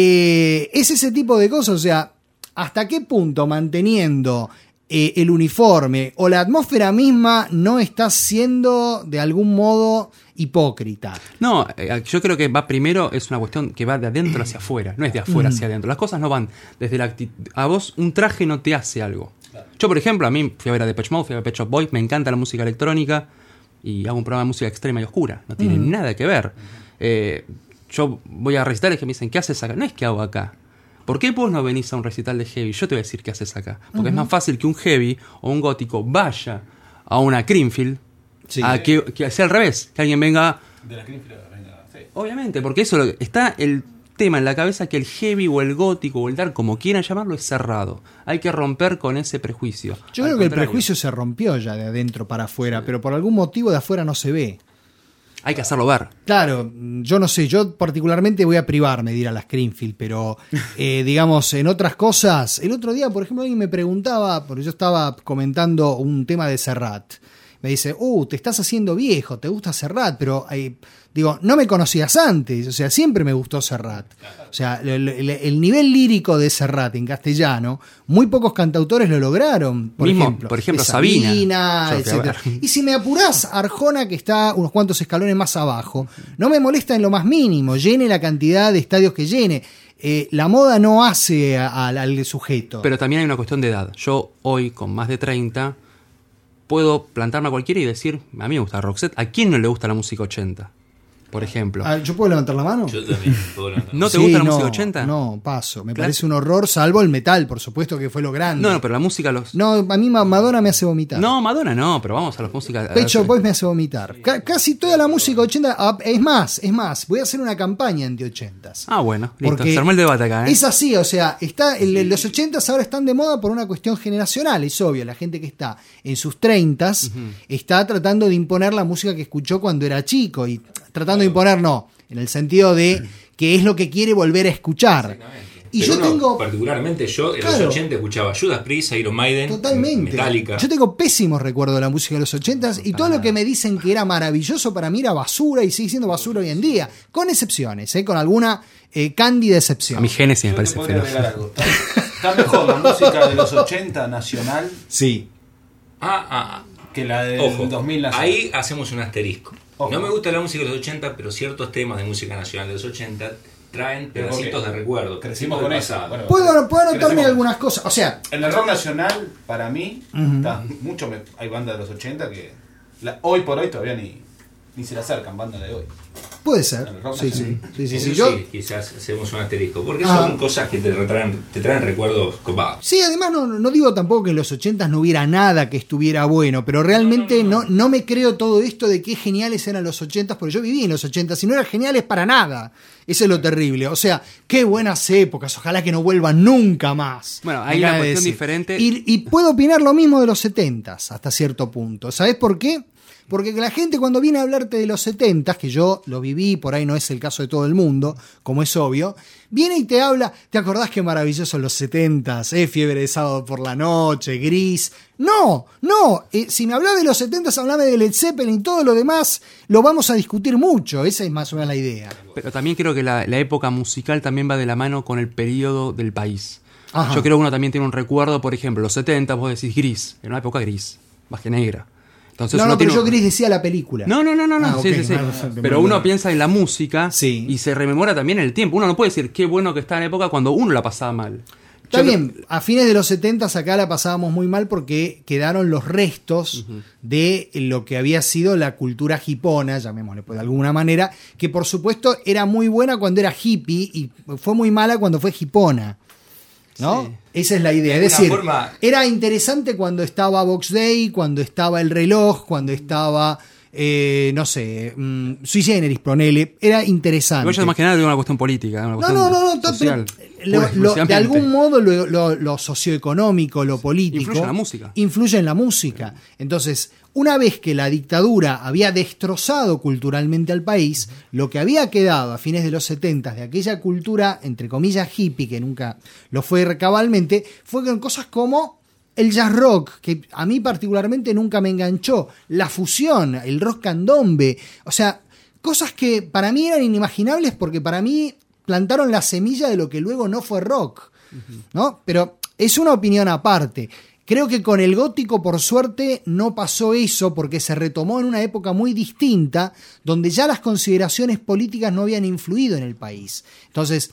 eh, es ese tipo de cosas, o sea, ¿hasta qué punto manteniendo eh, el uniforme o la atmósfera misma no está siendo de algún modo hipócrita? No, eh, yo creo que va primero, es una cuestión que va de adentro hacia afuera, no es de afuera hacia adentro. Las cosas no van desde la actitud. A vos un traje no te hace algo. Yo, por ejemplo, a mí fui a ver a Depeche Mode, fui a ver Pet Shop Boys, me encanta la música electrónica y hago un programa de música extrema y oscura. No tiene nada que ver. Eh, yo voy a recitales que me dicen, ¿qué haces acá? No es que hago acá. ¿Por qué vos no venís a un recital de heavy? Yo te voy a decir qué haces acá. Porque es más fácil que un heavy o un gótico vaya a una Creamfield Sí. a que, que sea al revés. Que alguien venga... De la Greenfield, venga, sí. Obviamente, porque eso lo- está el tema en la cabeza que el heavy o el gótico o el dark, como quieran llamarlo, es cerrado. Hay que romper con ese prejuicio. Yo Al creo que el contrario, prejuicio se rompió ya de adentro para afuera, pero por algún motivo de afuera no se ve. hay que hacerlo ver. Claro, yo no sé, yo particularmente voy a privarme de ir a las Greenfield, pero eh, digamos, en otras cosas, el otro día, por ejemplo, alguien me preguntaba, porque yo estaba comentando un tema de Serrat, me dice, uh, te estás haciendo viejo, te gusta Serrat, pero eh, digo, no me conocías antes, o sea, siempre me gustó Serrat. O sea, el, el- el nivel lírico de Serrat en castellano, muy pocos cantautores lo lograron. Por Mismo, ejemplo, por ejemplo, de Sabina. Yo fui a etcétera. ver. Y si me apurás, Arjona, que está unos cuantos escalones más abajo, no me molesta en lo más mínimo, llene la cantidad de estadios que llene. Eh, la moda no hace a- al, al sujeto. Pero también hay una cuestión de edad. Yo hoy, con más de treinta, puedo plantarme a cualquiera y decir, a mí me gusta Roxette. ¿A quién no le gusta la música ochenta? Por ejemplo. Ah, ¿yo puedo levantar la mano? Yo también puedo levantar. ¿No te Sí, gusta la no, música ochenta? No, paso. Me Claro. parece un horror, salvo el metal, por supuesto, que fue lo grande. No, no, pero la música los... No, a mí Ma- Madonna me hace vomitar. No, Madonna no, pero vamos a la música... Pet Shop Boys me hace vomitar. Ca- casi toda la música ochenta. ah, Es más, es más, voy a hacer una campaña anti-ochentas. Ah, bueno, listo. Porque Se armó el debate acá, ¿eh? Es así, o sea, está el- el- los ochentas ahora están de moda por una cuestión generacional, es obvio. La gente que está en sus treintas está tratando de imponer la música que escuchó cuando era chico. Y tratando de imponer, no, en el sentido de que es lo que quiere volver a escuchar. Y Pero yo uno, tengo. particularmente yo, en Claro. los ochenta escuchaba Judas Priest, Iron Maiden, Totalmente. Metallica. Yo tengo pésimos recuerdos de la música de los ochentas y todo lo que me dicen que era maravilloso para mí era basura y sigue siendo basura hoy en día. Con excepciones, ¿eh? Con alguna eh, cándida excepción. A mi Génesis me Yo te parece podría feo. agregar algo. Está, está mejor la música de los ochenta nacional Sí. Ah, ah, que la del ojo, dos mil nacional. ahí hacemos un asterisco. Ojo. No me gusta la música de los ochenta, pero ciertos temas de música nacional de los ochenta traen Pero pedacitos porque de recuerdo. Crecimos pedacitos con del eso. pasado. Bueno, Puedo, puedo anotarme crecimos. algunas cosas. O sea, En el rock nacional, para mí, está mucho me- hay bandas de los ochenta que la- hoy por hoy todavía ni, ni se le acercan, bandas de hoy. puede ser. En el rock Sí, sí. nacional. Sí, sí, Eso sí. sí, Yo, quizás hacemos un asterisco. Porque Ah. son cosas que te traen, te traen recuerdos copados. sí, además no, no digo tampoco que en los ochentas no hubiera nada que estuviera bueno, pero realmente no, no me creo todo esto de qué geniales eran los ochentas, porque yo viví en los ochentas y no eran geniales para nada. Eso es lo terrible. O sea, qué buenas épocas, ojalá que no vuelvan nunca más. Bueno, hay Me una acaba de cuestión decir. diferente. Y, y puedo opinar lo mismo de los setentas hasta cierto punto. ¿Sabés por qué? Porque la gente cuando viene a hablarte de los setentas, que yo lo viví, por ahí no es el caso de todo el mundo, como es obvio, viene y te habla, ¿te acordás qué maravillosos los setentas? ¿Eh? Fiebre de sábado por la noche, Gris. No, no, eh, si me hablas de los setentas, hablame de Led Zeppelin y todo lo demás, lo vamos a discutir mucho, esa es más o menos la idea. Pero también creo que la, la época musical también va de la mano con el periodo del país. Ajá. Yo creo que uno también tiene un recuerdo, por ejemplo, los setenta, vos decís gris, en una época gris, más que negra. Entonces no, uno no, pero tiene yo un- Gris decía la película. No, no, no, no, no. Ah, sí, ok. sí, sí. Ah, perfecto. Pero Muy uno bueno. piensa en la música Sí. y se rememora también el tiempo. Uno no puede decir qué bueno que está en la época cuando uno la pasaba mal. Está bien, a fines de los setenta acá la pasábamos muy mal porque quedaron los restos uh-huh. de lo que había sido la cultura hipona, llamémosle de alguna manera, que por supuesto era muy buena cuando era hippie y fue muy mala cuando fue hipona, ¿no? Sí. Esa es la idea. Es decir, forma... era interesante cuando estaba Box Day, cuando estaba El Reloj, cuando estaba... Eh, no sé, um, Sui Generis, ponele, era interesante. Yo más que nada digo una cuestión política, una cuestión no, no, no, no, social, lo, lo, de algún modo lo, lo, lo socioeconómico, lo político influye en la música. Influye en la música. Entonces, una vez que la dictadura había destrozado culturalmente al país, lo que había quedado a fines de los setenta de aquella cultura, entre comillas, hippie, que nunca lo fue cabalmente, fue con cosas como el jazz rock, que a mí particularmente nunca me enganchó, la fusión, el rock candombe, o sea, cosas que para mí eran inimaginables porque para mí plantaron la semilla de lo que luego no fue rock, ¿no? Pero es una opinión aparte. Creo que con el gótico, por suerte, no pasó eso porque se retomó en una época muy distinta, donde ya las consideraciones políticas no habían influido en el país. Entonces,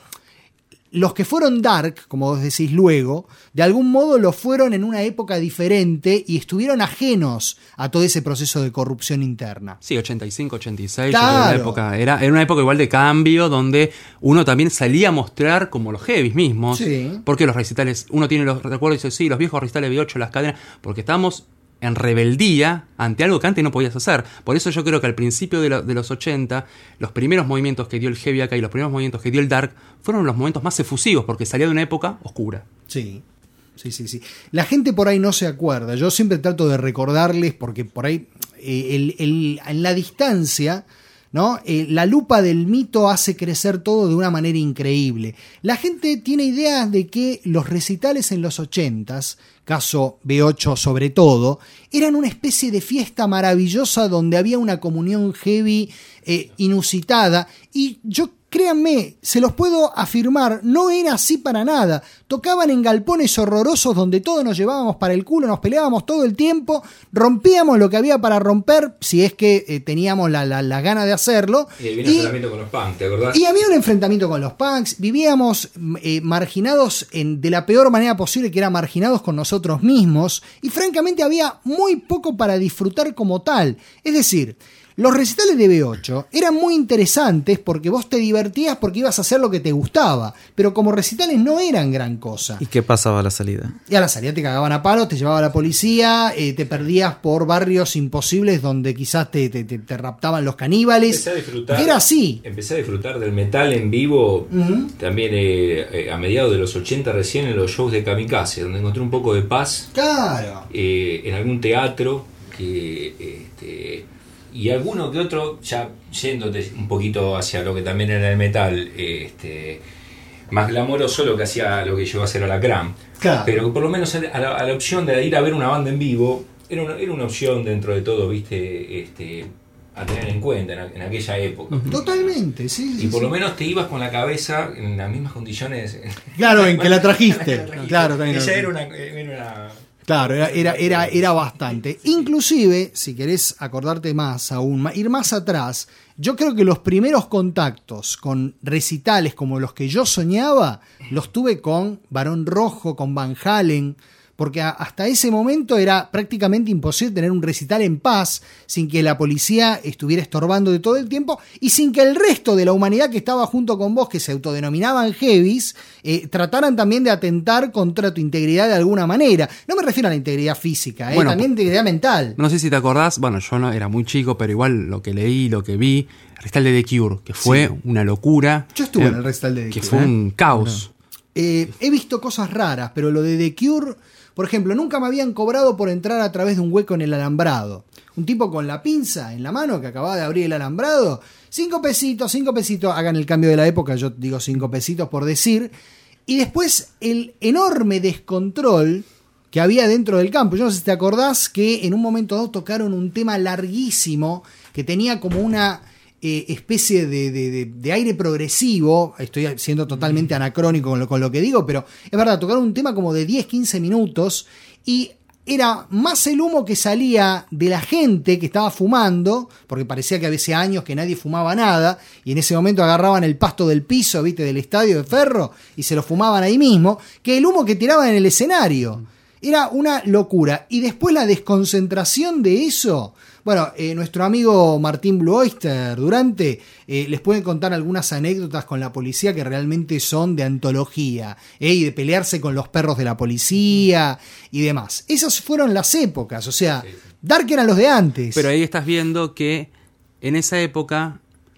los que fueron dark, como vos decís luego, de algún modo lo fueron en una época diferente y estuvieron ajenos a todo ese proceso de corrupción interna. Sí, ochenta y cinco, ochenta y seis, claro. la época, era, era una época igual de cambio donde uno también salía a mostrar como los heavies mismos. Sí. Porque los recitales, uno tiene los recuerdos y dice, sí, los viejos recitales B ocho, las cadenas, porque estábamos en rebeldía ante algo que antes no podías hacer. Por eso yo creo que al principio de, lo, de los ochenta, los primeros movimientos que dio el heavy acá y los primeros movimientos que dio el dark fueron los momentos más efusivos, porque salía de una época oscura. Sí, sí, sí, sí. La gente por ahí no se acuerda. Yo siempre trato de recordarles, porque por ahí, eh, el, el, en la distancia, ¿no? Eh, la lupa del mito hace crecer todo de una manera increíble. La gente tiene ideas de que los recitales en los ochentas, caso B ocho sobre todo, eran una especie de fiesta maravillosa donde había una comunión heavy eh, inusitada, y yo, créanme, se los puedo afirmar, no era así para nada. Tocaban en galpones horrorosos donde todos nos llevábamos para el culo, nos peleábamos todo el tiempo, rompíamos lo que había para romper, si es que eh, teníamos la, la, la gana de hacerlo. Y había un enfrentamiento con los punks, ¿te acordás? Y había un enfrentamiento con los punks, vivíamos eh, marginados en, de la peor manera posible, que era marginados con nosotros mismos, y francamente había muy poco para disfrutar como tal. Es decir, los recitales de B ocho eran muy interesantes porque vos te divertías porque ibas a hacer lo que te gustaba, pero como recitales no eran gran cosa. ¿Y qué pasaba a la salida? Y a la salida te cagaban a palos, te llevaba la policía, eh, te perdías por barrios imposibles donde quizás te, te, te, te raptaban los caníbales. Empecé a disfrutar, era así. Empecé a disfrutar del metal en vivo uh-huh. también eh, eh, a mediados de los ochenta, recién en los shows de Kamikaze, donde encontré un poco de paz. Claro. Eh, en algún teatro que... Este, y alguno que otro, ya yéndote un poquito hacia lo que también era el metal, este, más glamoroso, lo que hacía, lo que llegó a hacer Alacrán. Claro. Pero por lo menos a la, a la opción de ir a ver una banda en vivo, era una, era una opción dentro de todo, viste, este, a tener en cuenta en, en aquella época. Totalmente, sí. Y sí, por sí. lo menos te ibas con la cabeza en las mismas condiciones. Claro, en que la trajiste. la trajiste. Claro, también. Esa era una... Era una Claro, era, era, era, era bastante. Inclusive, si querés acordarte más aún, ir más atrás, yo creo que los primeros contactos con recitales como los que yo soñaba, los tuve con Barón Rojo, con Van Halen, porque hasta ese momento era prácticamente imposible tener un recital en paz sin que la policía estuviera estorbando de todo el tiempo y sin que el resto de la humanidad que estaba junto con vos, que se autodenominaban heavies, eh, trataran también de atentar contra tu integridad de alguna manera. No me refiero a la integridad física, eh, bueno, también integridad mental. No sé si te acordás, bueno, yo no era muy chico, pero igual lo que leí, lo que vi, el recital de The Cure, que fue sí. una locura. Yo estuve eh, en el recital de The que Cure. Que fue un caos. Eh, he visto cosas raras, pero lo de The Cure... Por ejemplo, nunca me habían cobrado por entrar a través de un hueco en el alambrado. Un tipo con la pinza en la mano que acababa de abrir el alambrado. Cinco pesitos, cinco pesitos. Hagan el cambio de la época, yo digo cinco pesitos por decir. Y después el enorme descontrol que había dentro del campo. Yo no sé si te acordás que en un momento dado tocaron un tema larguísimo que tenía como una... Eh, especie de, de, de, de aire progresivo. Estoy siendo totalmente anacrónico con lo, con lo que digo, pero es verdad, tocaron un tema como de diez, quince minutos y era más el humo que salía de la gente que estaba fumando, porque parecía que había años que nadie fumaba nada, y en ese momento agarraban el pasto del piso, ¿viste? Del estadio de Ferro, y se lo fumaban ahí mismo, que el humo que tiraban en el escenario. Era una locura. Y después la desconcentración de eso. Bueno, eh, nuestro amigo Martín Blue Oyster Durante eh, les puede contar algunas anécdotas con la policía que realmente son de antología, eh, y de pelearse con los perros de la policía y demás. Esas fueron las épocas, o sea, Dark eran los de antes. Pero ahí estás viendo que en esa época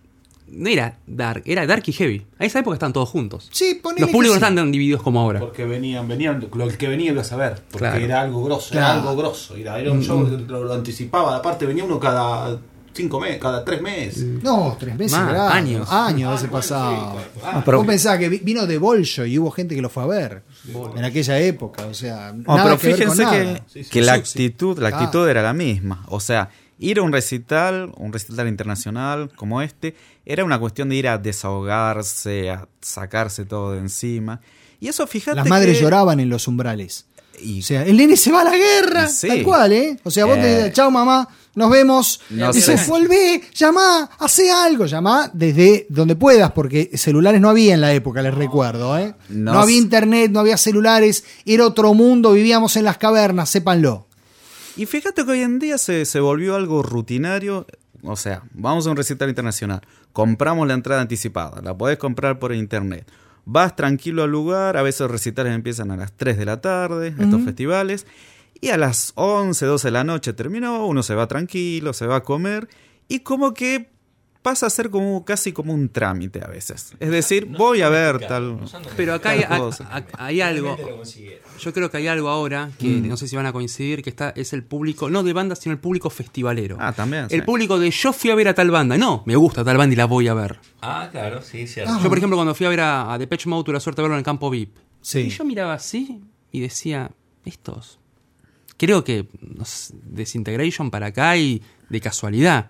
no era Dark, era Dark y Heavy. A esa época están todos juntos. Sí, ponele Los que públicos sí. no están tan divididos como ahora. Porque venían, venían, lo que venía iba a saber, porque Claro. era algo grosso, Claro. era algo grosso, era, era un show que lo, lo anticipaba, aparte venía uno cada cinco meses, cada tres meses. No, tres meses, Más, grados, años. Años ese Ah, pasado. bueno, sí, ah, pero- Vos pensabas que vi- vino de Bolshoi y hubo gente que lo fue a ver en aquella época, o sea, No, nada pero que ver con fíjense nada. que, Sí, sí, que sí, la sí. actitud, la actitud era la misma. O sea, ir a un recital, un recital internacional como este, era una cuestión de ir a desahogarse, a sacarse todo de encima. Y eso, fíjate Las madres que- lloraban en los umbrales. Y, O sea, el nene se va a la guerra, Sí. tal cual, ¿eh? O sea, vos te Eh. dices, chao mamá, nos vemos. No Dice, sé. volvé, llamá, hacé algo, llamá desde donde puedas, porque celulares no había en la época, les recuerdo, ¿eh? No, No había sé. internet, no había celulares, era otro mundo, vivíamos en las cavernas, sépanlo. y fíjate que hoy en día se, se volvió algo rutinario. O sea, vamos a un recital internacional, compramos la entrada anticipada, la podés comprar por internet. Vas tranquilo al lugar, a veces los recitales empiezan a las tres de la tarde, estos festivales, y a las once, doce de la noche terminó, uno se va tranquilo, se va a comer, y como que pasa a ser como casi como un trámite a veces. Es decir, voy a ver tal... Pero acá hay, tal cosa. a- a- hay algo. Yo creo que hay algo ahora que no sé si van a coincidir, que está es el público, no de bandas, sino el público festivalero. Ah, también, El sí. público de yo fui a ver a tal banda. No, me gusta tal banda y la voy a ver. Ah, claro, sí, cierto. Yo, por ejemplo, cuando fui a ver a, a Depeche Mode, tuve la suerte de verlo en el campo V I P. Sí. Y yo miraba así y decía, estos. Creo que no sé, Disintegration para acá y de casualidad.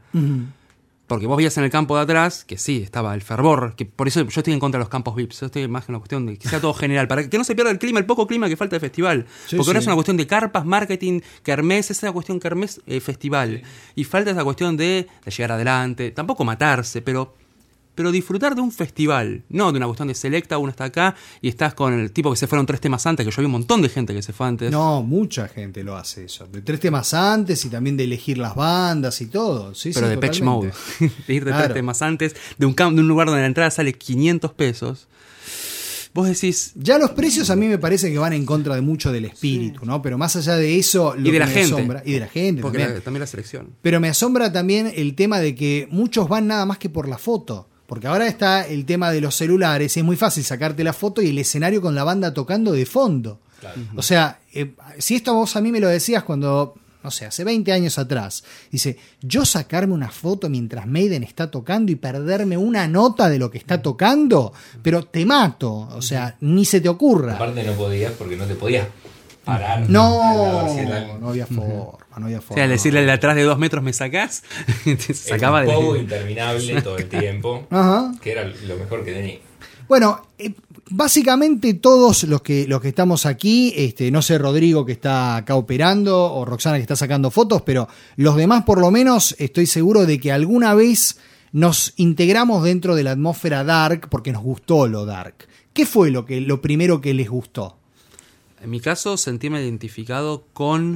Porque vos veías en el campo de atrás que sí, estaba el fervor, que por eso yo estoy en contra de los campos V I P. Yo estoy más en la cuestión de que sea todo general, para que no se pierda el clima, el poco clima que falta de festival. Sí, Porque ahora sí. es una cuestión de carpas, marketing, kermés, esa es la cuestión kermés, eh, festival. Y falta esa cuestión de, de llegar adelante, tampoco matarse, pero, pero disfrutar de un festival, no de una cuestión de selecta, uno está acá y estás con el tipo que se fueron tres temas antes, que yo vi un montón de gente que se fue antes. No, mucha gente lo hace eso. De tres temas antes y también de elegir las bandas y todo. Sí, pero sí, de Depeche Mode, totalmente. de ir de Claro. tres temas antes, de un, cam- de un lugar donde la entrada sale quinientos pesos. Vos decís, Ya los precios a mí me parece que van en contra de mucho del espíritu, ¿no? Pero más allá de eso, lo y de que la me gente. asombra, y de la gente porque también. la- también la selección. Pero me asombra también el tema de que muchos van nada más que por la foto. Porque ahora está el tema de los celulares y es muy fácil sacarte la foto y el escenario con la banda tocando de fondo. O sea, eh, si esto vos a mí me lo decías cuando, no sé, hace veinte años atrás, dice, yo sacarme una foto mientras Maiden está tocando y perderme una nota de lo que está tocando, pero te mato, o sea, ni se te ocurra. Aparte no podías porque no te podías parar. No, A ver si era- no había forma, no había O forma. sea, al decirle al de atrás de dos metros me sacás, te sacaba el de... pogo interminable todo el tiempo, Ajá. que era lo mejor que tenía. Bueno, eh, básicamente todos los que, los que estamos aquí, este, no sé Rodrigo que está acá operando o Roxana que está sacando fotos, pero los demás por lo menos estoy seguro de que alguna vez nos integramos dentro de la atmósfera dark porque nos gustó lo dark. ¿Qué fue lo, que, lo primero que les gustó? En mi caso, sentirme identificado con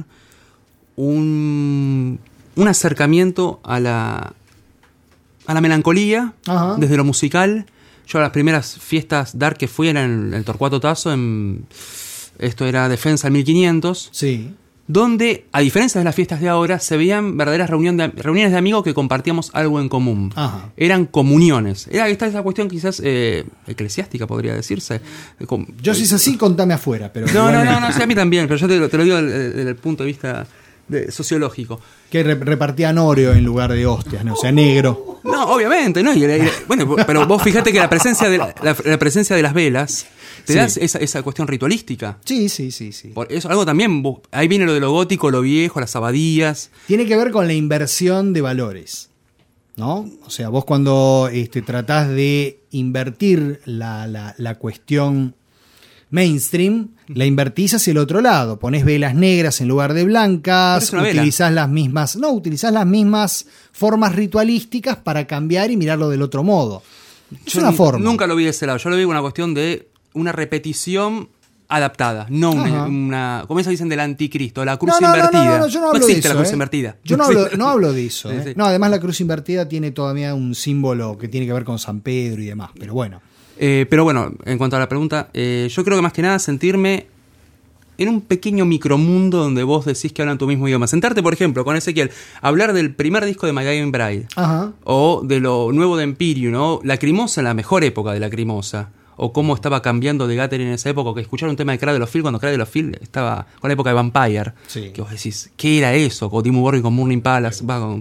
un, un acercamiento a la, a la melancolía, Ajá. desde lo musical. Yo a las primeras fiestas dark que fui eran en el Torcuato Tazo, en, esto era Defensa mil quinientos, Sí. donde, a diferencia de las fiestas de ahora, se veían verdaderas reunión de, reuniones de amigos que compartíamos algo en común. Ajá. Eran comuniones. Era esta esa cuestión quizás eh, eclesiástica, podría decirse. Com- Yo si es así, contame afuera, pero no, no, igualmente. no, no, sí, a mí también, pero yo te, lo- te lo digo desde, desde el punto de vista de- sociológico. Que re- repartían Oreo en lugar de hostias, ¿no? O sea, negro. No, obviamente, ¿no? Y, y- bueno, pero vos fíjate que la presencia de, la, la- la presencia de las velas te Sí. da esa, esa cuestión ritualística. Sí, sí, sí, sí. Por eso algo también, vos- ahí viene lo de lo gótico, lo viejo, las abadías. Tiene que ver con la inversión de valores, ¿no? O sea, vos cuando este, tratás de invertir la, la, la cuestión mainstream, la invertís hacia el otro lado. Ponés velas negras en lugar de blancas, utilizás las mismas, no, utilizás las mismas formas ritualísticas para cambiar y mirarlo del otro modo. Es Yo una forma. Nunca lo vi de ese lado. Yo lo vi como una cuestión de una repetición adaptada, no una, una, como eso dicen del anticristo, la cruz no, no, invertida. No, no, no, yo no hablo existe de eso, la cruz ¿eh? invertida. Yo no hablo, no hablo de eso. Sí, ¿eh? sí. No, además la cruz invertida tiene todavía un símbolo que tiene que ver con San Pedro y demás, pero bueno. Eh, pero bueno, en cuanto a la pregunta, eh, yo creo que más que nada sentirme en un pequeño micromundo donde vos decís que hablan tu mismo idioma. Sentarte, por ejemplo, con Ezequiel, hablar del primer disco de My Dying Bride, Ajá. o de lo nuevo de Empyrean, ¿no? Lacrimosa en la mejor época de Lacrimosa, o cómo estaba cambiando de Gathering en esa época, que escuchar un tema de Cradle of Filth cuando Cradle of Filth estaba con la época de Vampire, Sí. que vos decís, ¿qué era eso? Con Dimmu Borgir, con Burning Palace, va con,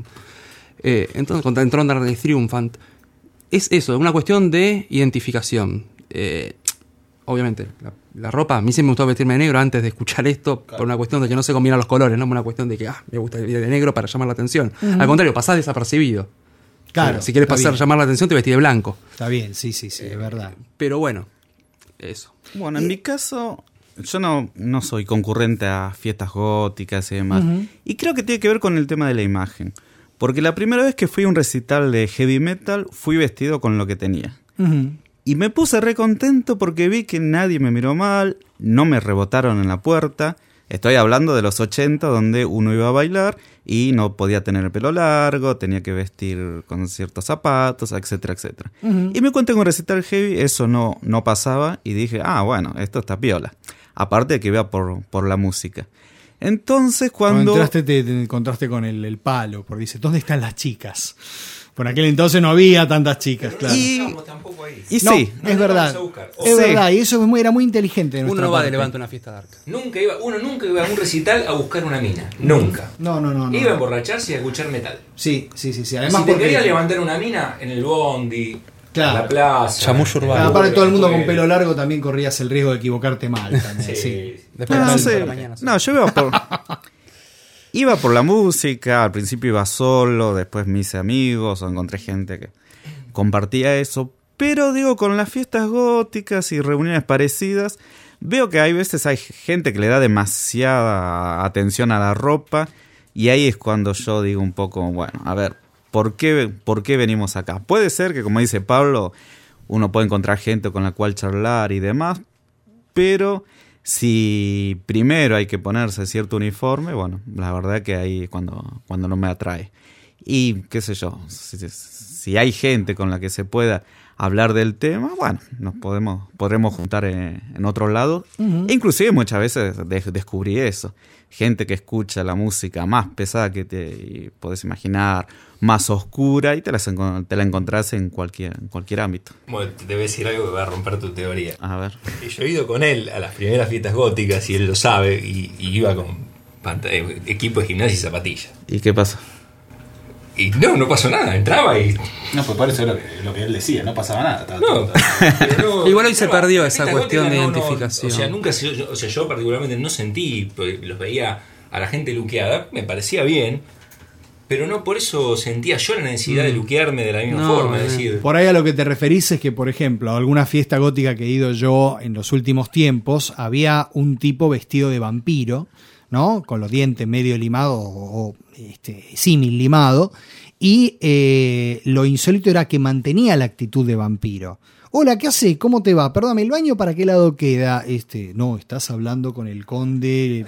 eh, entonces con Throne de Triumphant. Es eso, es una cuestión de identificación. Eh, obviamente, la, la ropa, a mí siempre me gustó vestirme de negro antes de escuchar esto, claro, por una cuestión de que no se combinan los colores, no una cuestión de que ah, me gusta vestir de negro para llamar la atención. Uh-huh. Al contrario, pasás desapercibido. Claro. Si quieres pasar a llamar la atención, te vestís de blanco. Está bien, sí, sí, sí, es verdad. Pero bueno, eso. Bueno, en y... mi caso, yo no, no soy concurrente a fiestas góticas y demás. Uh-huh. Y creo que tiene que ver con el tema de la imagen. Porque la primera vez que fui a un recital de heavy metal, fui vestido con lo que tenía. Uh-huh. Y me puse re contento porque vi que nadie me miró mal, no me rebotaron en la puerta. Estoy hablando de los ochenta, donde uno iba a bailar y no podía tener el pelo largo, tenía que vestir con ciertos zapatos, etcétera, etcétera. Uh-huh. Y me cuenta que en un recital heavy eso no, no pasaba y dije, ah, bueno, esto está piola. Aparte de que iba por, por la música. Entonces cuando... Cuando entraste te, te encontraste con el, el palo, porque dice, ¿dónde están las chicas? Por aquel entonces no había tantas chicas, claro. Y, tampoco ahí. y no, sí, es verdad. Es sí. verdad, y eso era muy inteligente de nuestra Uno no va parte. de levanta una fiesta dark. Nunca iba, uno nunca iba a un recital a buscar una mina. Nunca. No, no, no. no. Iba a emborracharse y a escuchar metal. Sí, sí, sí. sí. Además, si te porque... querías levantar una mina en el bondi, claro, en la plaza. Chamullo urbano. Claro, aparte todo el mundo con pelo largo también corrías el riesgo de equivocarte mal. También, sí. sí. Después no, no, sé. la mañana, no, yo iba por... Iba por la música, al principio iba solo, después me hice amigos o encontré gente que compartía eso. Pero digo, con las fiestas góticas y reuniones parecidas, veo que hay veces hay gente que le da demasiada atención a la ropa y ahí es cuando yo digo un poco, bueno, a ver, ¿por qué, por qué venimos acá? Puede ser que, como dice Pablo, uno puede encontrar gente con la cual charlar y demás, pero... si primero hay que ponerse cierto uniforme, bueno, la verdad que ahí es cuando, cuando no me atrae. Y qué sé yo, si, si hay gente con la que se pueda hablar del tema, bueno, nos podemos podremos juntar en, en otro lado. Uh-huh. E inclusive muchas veces de, descubrí eso. Gente que escucha la música más pesada que te podés imaginar, más oscura, y te la, te la encontrás en cualquier, en cualquier ámbito. Bueno, te debo decir algo que va a romper tu teoría. A ver. Yo he ido con él a las primeras fiestas góticas y él lo sabe, y, y iba con pant- equipo de gimnasia y zapatillas. ¿Y qué pasa? Y no, no pasó nada, entraba y... No, pues por eso es lo que, lo que él decía, no pasaba nada. Estaba No, todo- pero no, Igual hoy se entraba. perdió Las esa fiestas cuestión góticas de no, no, identificación. o sea, nunca, yo, o sea, yo particularmente no sentí, pues, los veía a la gente luqueada, me parecía bien, pero no por eso sentía yo la necesidad de luquearme de la misma No, forma, eh. es decir... Por ahí a lo que te referís es que, por ejemplo, a alguna fiesta gótica que he ido yo en los últimos tiempos, había un tipo vestido de vampiro, ¿no? Con los dientes medio limados o, o este, símil limado, y eh, lo insólito era que mantenía la actitud de vampiro. Hola, ¿qué haces? ¿Cómo te va? Perdóname, ¿el baño para qué lado queda? Este, no, estás hablando con el conde...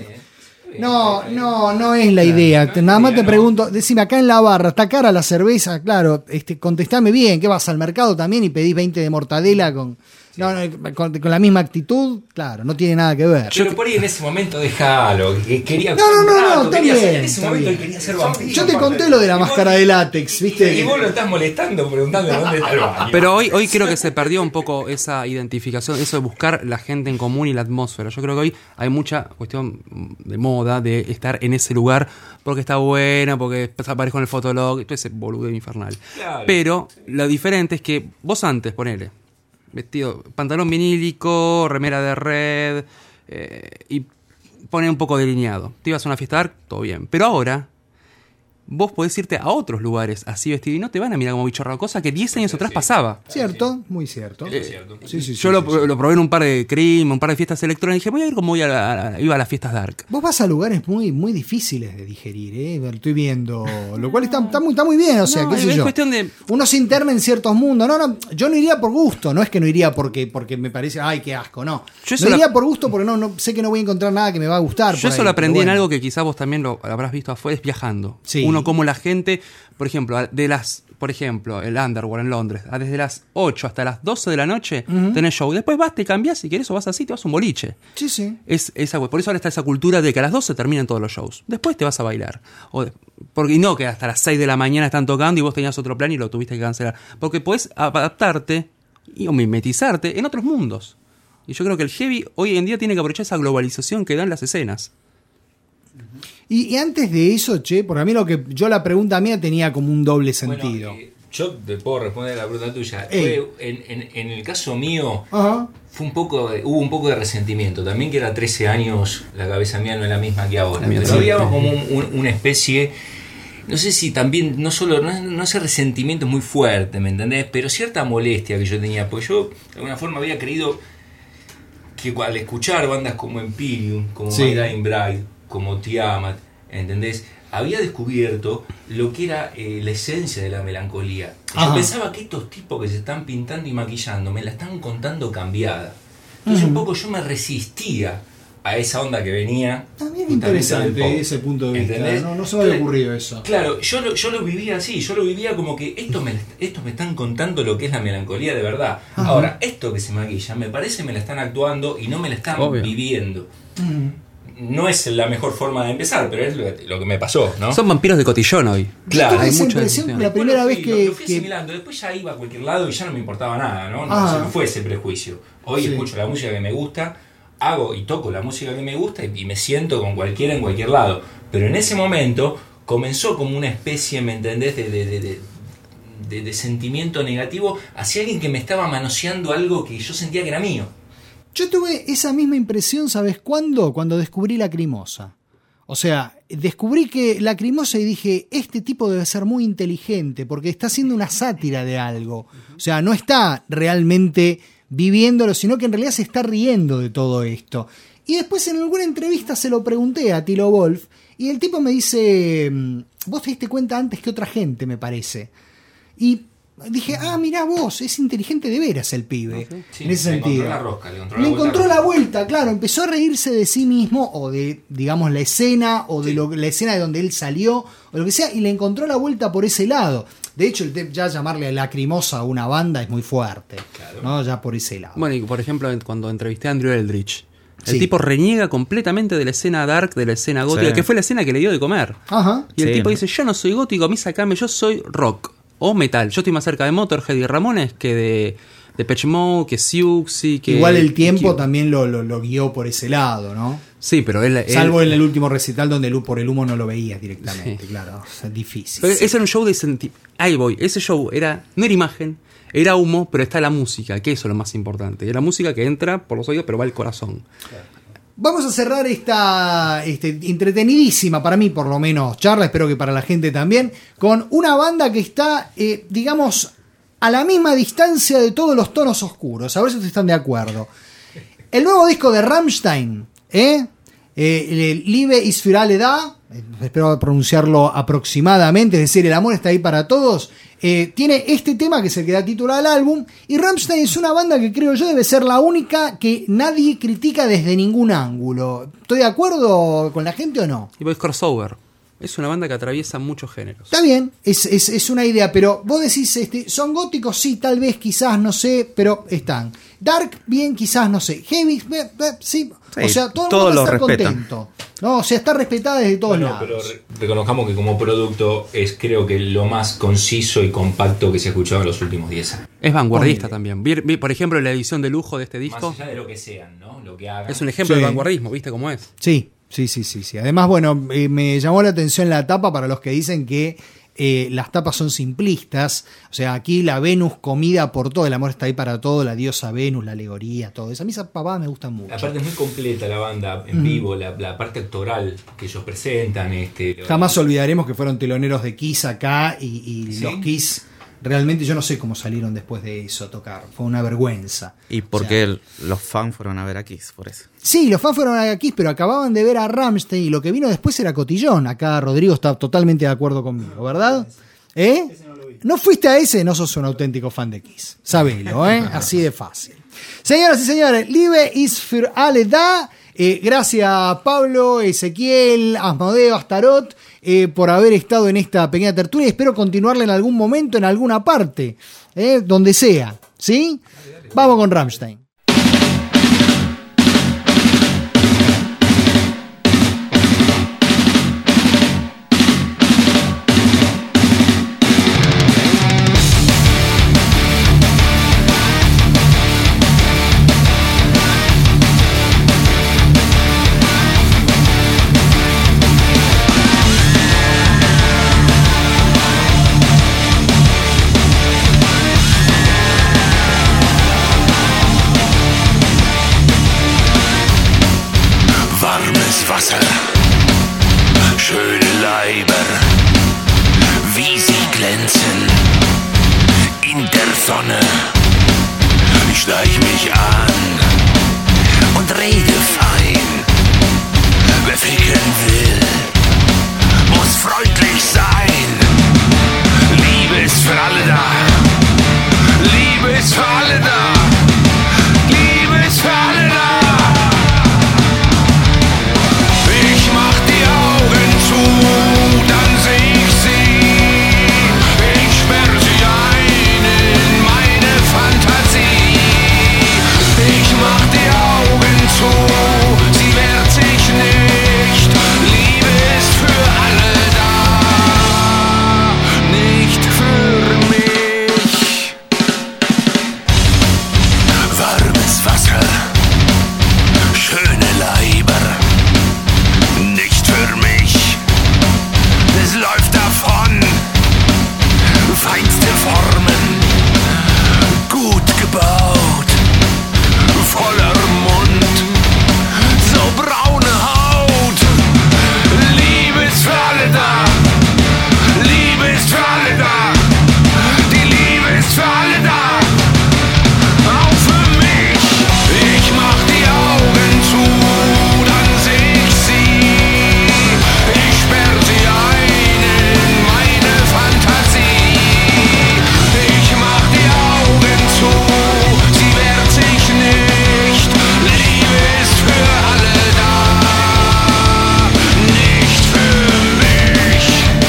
No, no, no es la idea. Nada más te pregunto, decime, acá en la barra, ¿está cara la cerveza? Claro, este, contestame bien, ¿qué vas al mercado también y pedís veinte de mortadela con, no, no, con, con la misma actitud? Claro, no tiene nada que ver. Pero por ahí en ese momento déjalo, que quería... No, no, no, un rato, no, está quería bien, ser- En ese está momento bien. él quería ser vampiro. Yo te aparte. conté lo de la Y vos- máscara de látex, ¿viste? Y vos lo estás molestando, preguntando dónde está el baño. Pero hoy, hoy creo que se perdió un poco esa identificación, eso de buscar la gente en común y la atmósfera. Yo creo que hoy hay mucha cuestión de moda, de estar en ese lugar porque está buena, porque aparezco en el fotolog, todo ese boludo infernal. Claro. Pero lo diferente es que vos antes, ponele, vestido, pantalón vinílico, remera de red, eh, y pone un poco delineado. Te ibas a una fiesta dark, todo bien. Pero ahora... vos podés irte a otros lugares así vestido y no te van a mirar como bicho raro, cosa que diez años atrás pasaba. Cierto, muy cierto. Eh, Sí, sí, sí, Yo lo, sí, sí. lo probé en un par de cream, un par de fiestas electrónicas y dije, voy a ir como voy a, la- a- iba a las fiestas dark. Vos vas a lugares muy, muy difíciles de digerir, ¿eh? Lo estoy viendo. Lo cual está, está, muy, está muy bien, o sea, No, qué sé es yo. cuestión de- Uno se interna en ciertos mundos. No, no, yo no iría por gusto. No es que no iría porque, porque me parece, ay, qué asco, no. Yo eso no la- iría por gusto porque no, no sé que no voy a encontrar nada que me va a gustar. Yo por eso ahí, lo aprendí pero en bueno. algo que quizás vos también lo habrás visto afuera, es viajando. Sí. Uno como la gente, por ejemplo, de las, por ejemplo, el Underworld en Londres, a desde las ocho hasta las doce de la noche Ujú. tenés show. Después vas, te cambias, si querés o vas así, te vas a un boliche. Sí, sí. Es esa, por eso ahora está esa cultura de que a las doce terminan todos los shows. Después te vas a bailar. O de- porque y no que hasta las seis de la mañana están tocando y vos tenías otro plan y lo tuviste que cancelar. Porque podés adaptarte y, o mimetizarte en otros mundos. Y yo creo que el heavy hoy en día tiene que aprovechar esa globalización que dan las escenas. Y, y antes de eso, che, porque a mí lo que yo la pregunta mía tenía como un doble sentido. Bueno, eh, yo te puedo responder a la pregunta tuya. Ey. Fue, en, en- en el caso mío, Ajá. fue un poco de- hubo un poco de resentimiento. También que era trece años, la cabeza mía no es la misma que ahora. La mía Pero también. había como un- un- una especie, no sé si también, no solo, no, no ese resentimiento es muy fuerte, ¿me entendés? Pero cierta molestia que yo tenía, porque yo de alguna forma había creído que al escuchar bandas como Empyrean, como Sí. My Dying Bride, como Tiamat, ¿entendés? Había descubierto lo que era eh, la esencia de la melancolía. Yo Ajá. pensaba que estos tipos que se están pintando y maquillando me la están contando cambiada. Entonces un poco yo me resistía a esa onda que venía. También justamente interesante del pop. ese punto de vista. ¿Entendés? No, no se me había Claro, ocurrido eso. Claro, yo lo, yo lo vivía así, yo lo vivía como que estos me, estos me están contando lo que es la melancolía de verdad. Ajá. Ahora, esto que se maquilla, me parece me la están actuando y no me la están Obvio. viviendo. Mm. No es la mejor forma de empezar, pero es lo, lo que me pasó, ¿no? Son vampiros de cotillón hoy. Claro, Yo tuve hay esa mucha impresión decisión. la Después primera lo vez fui- que, lo fui que- asimilando. Después ya iba a cualquier lado y ya no me importaba nada, ¿no? No, Ah. se me fue ese prejuicio. Hoy Sí. escucho la música que me gusta, hago y toco la música que me gusta y, y me siento con cualquiera en cualquier lado. Pero en ese momento comenzó como una especie, ¿me entendés?, de, de, de, de, de- de sentimiento negativo hacia alguien que me estaba manoseando algo que yo sentía que era mío. Yo tuve esa misma impresión, ¿sabes cuándo? Cuando descubrí Lacrimosa. O sea, descubrí que Lacrimosa y dije, este tipo debe ser muy inteligente porque está haciendo una sátira de algo. O sea, no está realmente viviéndolo, sino que en realidad se está riendo de todo esto. Y después en alguna entrevista se lo pregunté a Tilo Wolf y el tipo me dice, vos te diste cuenta antes que otra gente, me parece. Y dije, ah, mirá vos, es inteligente de veras el pibe. Sí, en ese le sentido. encontró la rosca, le encontró Le la vuelta encontró a la la vuelta, claro, empezó a reírse de sí mismo o de, digamos, la escena o de lo, la escena de donde él salió o lo que sea y le encontró la vuelta por ese lado. De hecho, el te- ya llamarle Lacrimosa a una banda es muy fuerte, Claro. ¿no? Ya por ese lado. Bueno, y por ejemplo, cuando entrevisté a Andrew Eldritch, el Sí. tipo reniega completamente de la escena dark, de la escena gótica, Sí. que fue la escena que le dio de comer. Ajá. Y el Sí. tipo dice, yo no soy gótico, a mí sacame, yo soy rock o metal. Yo estoy más cerca de Motorhead y Ramones que de, de Pitch Mode, que Siouxsie, que... Igual el tiempo que- también lo, lo, lo guió por ese lado, ¿no? Sí, pero él... él- Salvo en el último recital donde el- por el humo no lo veías directamente, Sí. claro. O sea, difícil. pero ese era un show de senti... Ahí voy, ese show era no era imagen, era humo, pero está la música, que eso es lo más importante. Es la música que entra por los oídos, pero va al corazón. Vamos a cerrar esta este, entretenidísima, para mí por lo menos, charla, espero que para la gente también, con una banda que está, eh, digamos, a la misma distancia de todos los tonos oscuros. A ver si ustedes están de acuerdo. El nuevo disco de Rammstein, ¿eh? Eh, el Liebe ist für alle da, eh, espero pronunciarlo aproximadamente, es decir, el amor está ahí para todos. Eh, tiene este tema que es el que da título al álbum, y Rammstein es una banda que creo yo debe ser la única que nadie critica desde ningún ángulo. ¿Estoy de acuerdo con la gente o no? Y voy crossover. Es una banda que atraviesa muchos géneros. Está bien, es, es, es una idea, pero vos decís, este, ¿son góticos? Sí, tal vez, quizás, no sé, pero están. Dark, bien, quizás, no sé. Heavy, eh, eh, sí. Sí, O sea, todo el todos mundo lo está respetan. contento. No, o sea, está respetada desde todos Bueno, lados. pero re- reconozcamos que como producto es creo que lo más conciso y compacto que se ha escuchado en los últimos diez años. Es vanguardista Ponele. también. Vi- vi, por ejemplo, la edición de lujo de este disco Más allá de lo que sean, ¿no? Lo que hagan. es un ejemplo Sí. de vanguardismo, ¿viste cómo es? Sí, sí, sí, sí, sí. Además, bueno, eh, me llamó la atención la tapa para los que dicen que eh, las tapas son simplistas. O sea, aquí la Venus comida por todo, el amor está ahí para todo, la diosa Venus, la alegoría, todo eso. A mí esa pavada me gusta mucho. Aparte es muy completa la banda en Mm. vivo, la, la parte actoral que ellos presentan. Este, Jamás olvidaremos que fueron teloneros de Kiss acá y, y ¿Sí? los Kiss realmente yo no sé cómo salieron después de eso a tocar. Fue una vergüenza. Y porque el- los fans fueron a ver a Kiss, por eso. Sí, los fans fueron a Kiss, pero acababan de ver a Rammstein y lo que vino después era Cotillón. Acá Rodrigo está totalmente de acuerdo conmigo, ¿verdad? ¿Eh? ¿No fuiste a ese? No sos un auténtico fan de Kiss. Sabelo, ¿eh? Así de fácil. Señoras y señores, Liebe ist für alle da. Eh, gracias Pablo, Ezequiel, Asmodeo, Astarot, eh, por haber estado en esta pequeña tertulia. Espero continuarla en algún momento, en alguna parte, eh, donde sea. ¿Sí? Vamos con Rammstein. Warmes Wasser, schöne Leiber, wie sie glänzen in der Sonne. Ich schleich mich an und rede fein. Wer ficken will, muss freundlich sein. Liebe ist für alle da. Liebe ist für alle da. Liebe ist für alle da. Ich mach die Augen zu, dann seh ich sie. Ich sperr sie ein in meine Fantasie. Ich mach die Augen zu, sie wehrt sich nicht. Liebe ist für alle da, nicht für mich. Warmes Wasser, schöne Leiber. Nicht für mich, es läuft davon. Feinste Formen, gut gebaut, voller Mund, so braune Haut. Liebe ist für alle da, Liebe ist für alle da, die Liebe ist für alle da, auch für mich. Ich mach die Augen zu, dann seh ich sie. Ich sperr sie ein in meine Fantasie. Ich mach die Augen zu, sie wehrt sich nicht. Liebe ist für alle da, nicht für mich.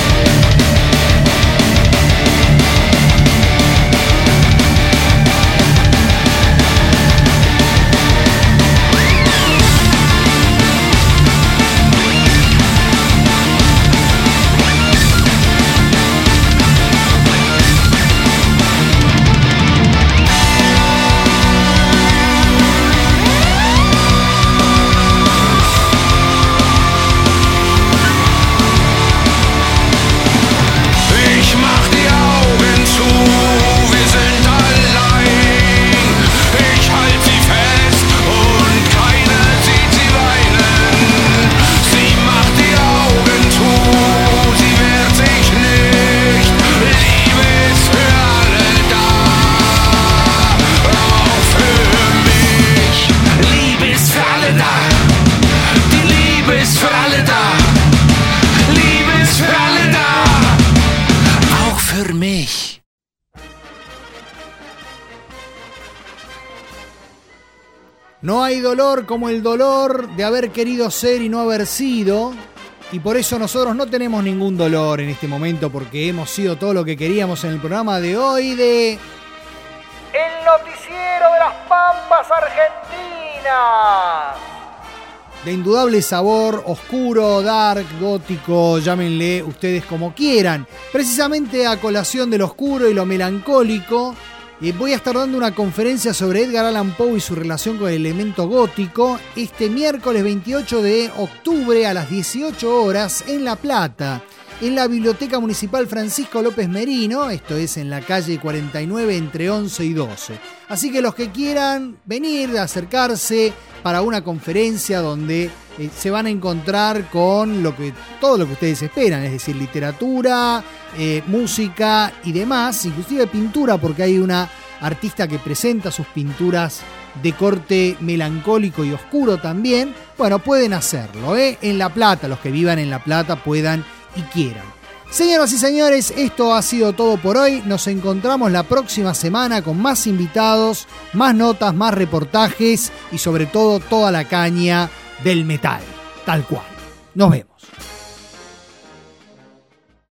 Ich mach die Augen zu, wir sind allein. Ich halt sie fest und keiner sieht sie weinen. Sie macht die Augen zu, sie wehrt sich nicht. Liebe ist für alle da, auch für mich. Liebe ist für alle da, die Liebe ist für alle da. Liebe ist für alle da, auch für mich. No hay dolor como el dolor de haber querido ser y no haber sido. Y por eso nosotros no tenemos ningún dolor en este momento, porque hemos sido todo lo que queríamos en el programa de hoy de... El noticiero de las Pampas Argentinas. De indudable sabor, oscuro, dark, gótico, llámenle ustedes como quieran. Precisamente a colación de lo oscuro y lo melancólico, eh, voy a estar dando una conferencia sobre Edgar Allan Poe y su relación con el elemento gótico este miércoles veintiocho de octubre a las dieciocho horas en La Plata. en la Biblioteca Municipal Francisco López Merino, esto es en la calle cuarenta y nueve entre once y doce. Así que los que quieran venir, acercarse para una conferencia donde eh, se van a encontrar con lo que, todo lo que ustedes esperan, es decir, literatura, eh, música y demás, inclusive pintura, porque hay una artista que presenta sus pinturas de corte melancólico y oscuro también. Bueno, pueden hacerlo, ¿eh? En La Plata, los que vivan en La Plata puedan y quieran. Señoras y señores, esto ha sido todo por hoy. Nos encontramos la próxima semana con más invitados, más notas, más reportajes y sobre todo toda la caña del metal, tal cual. Nos vemos.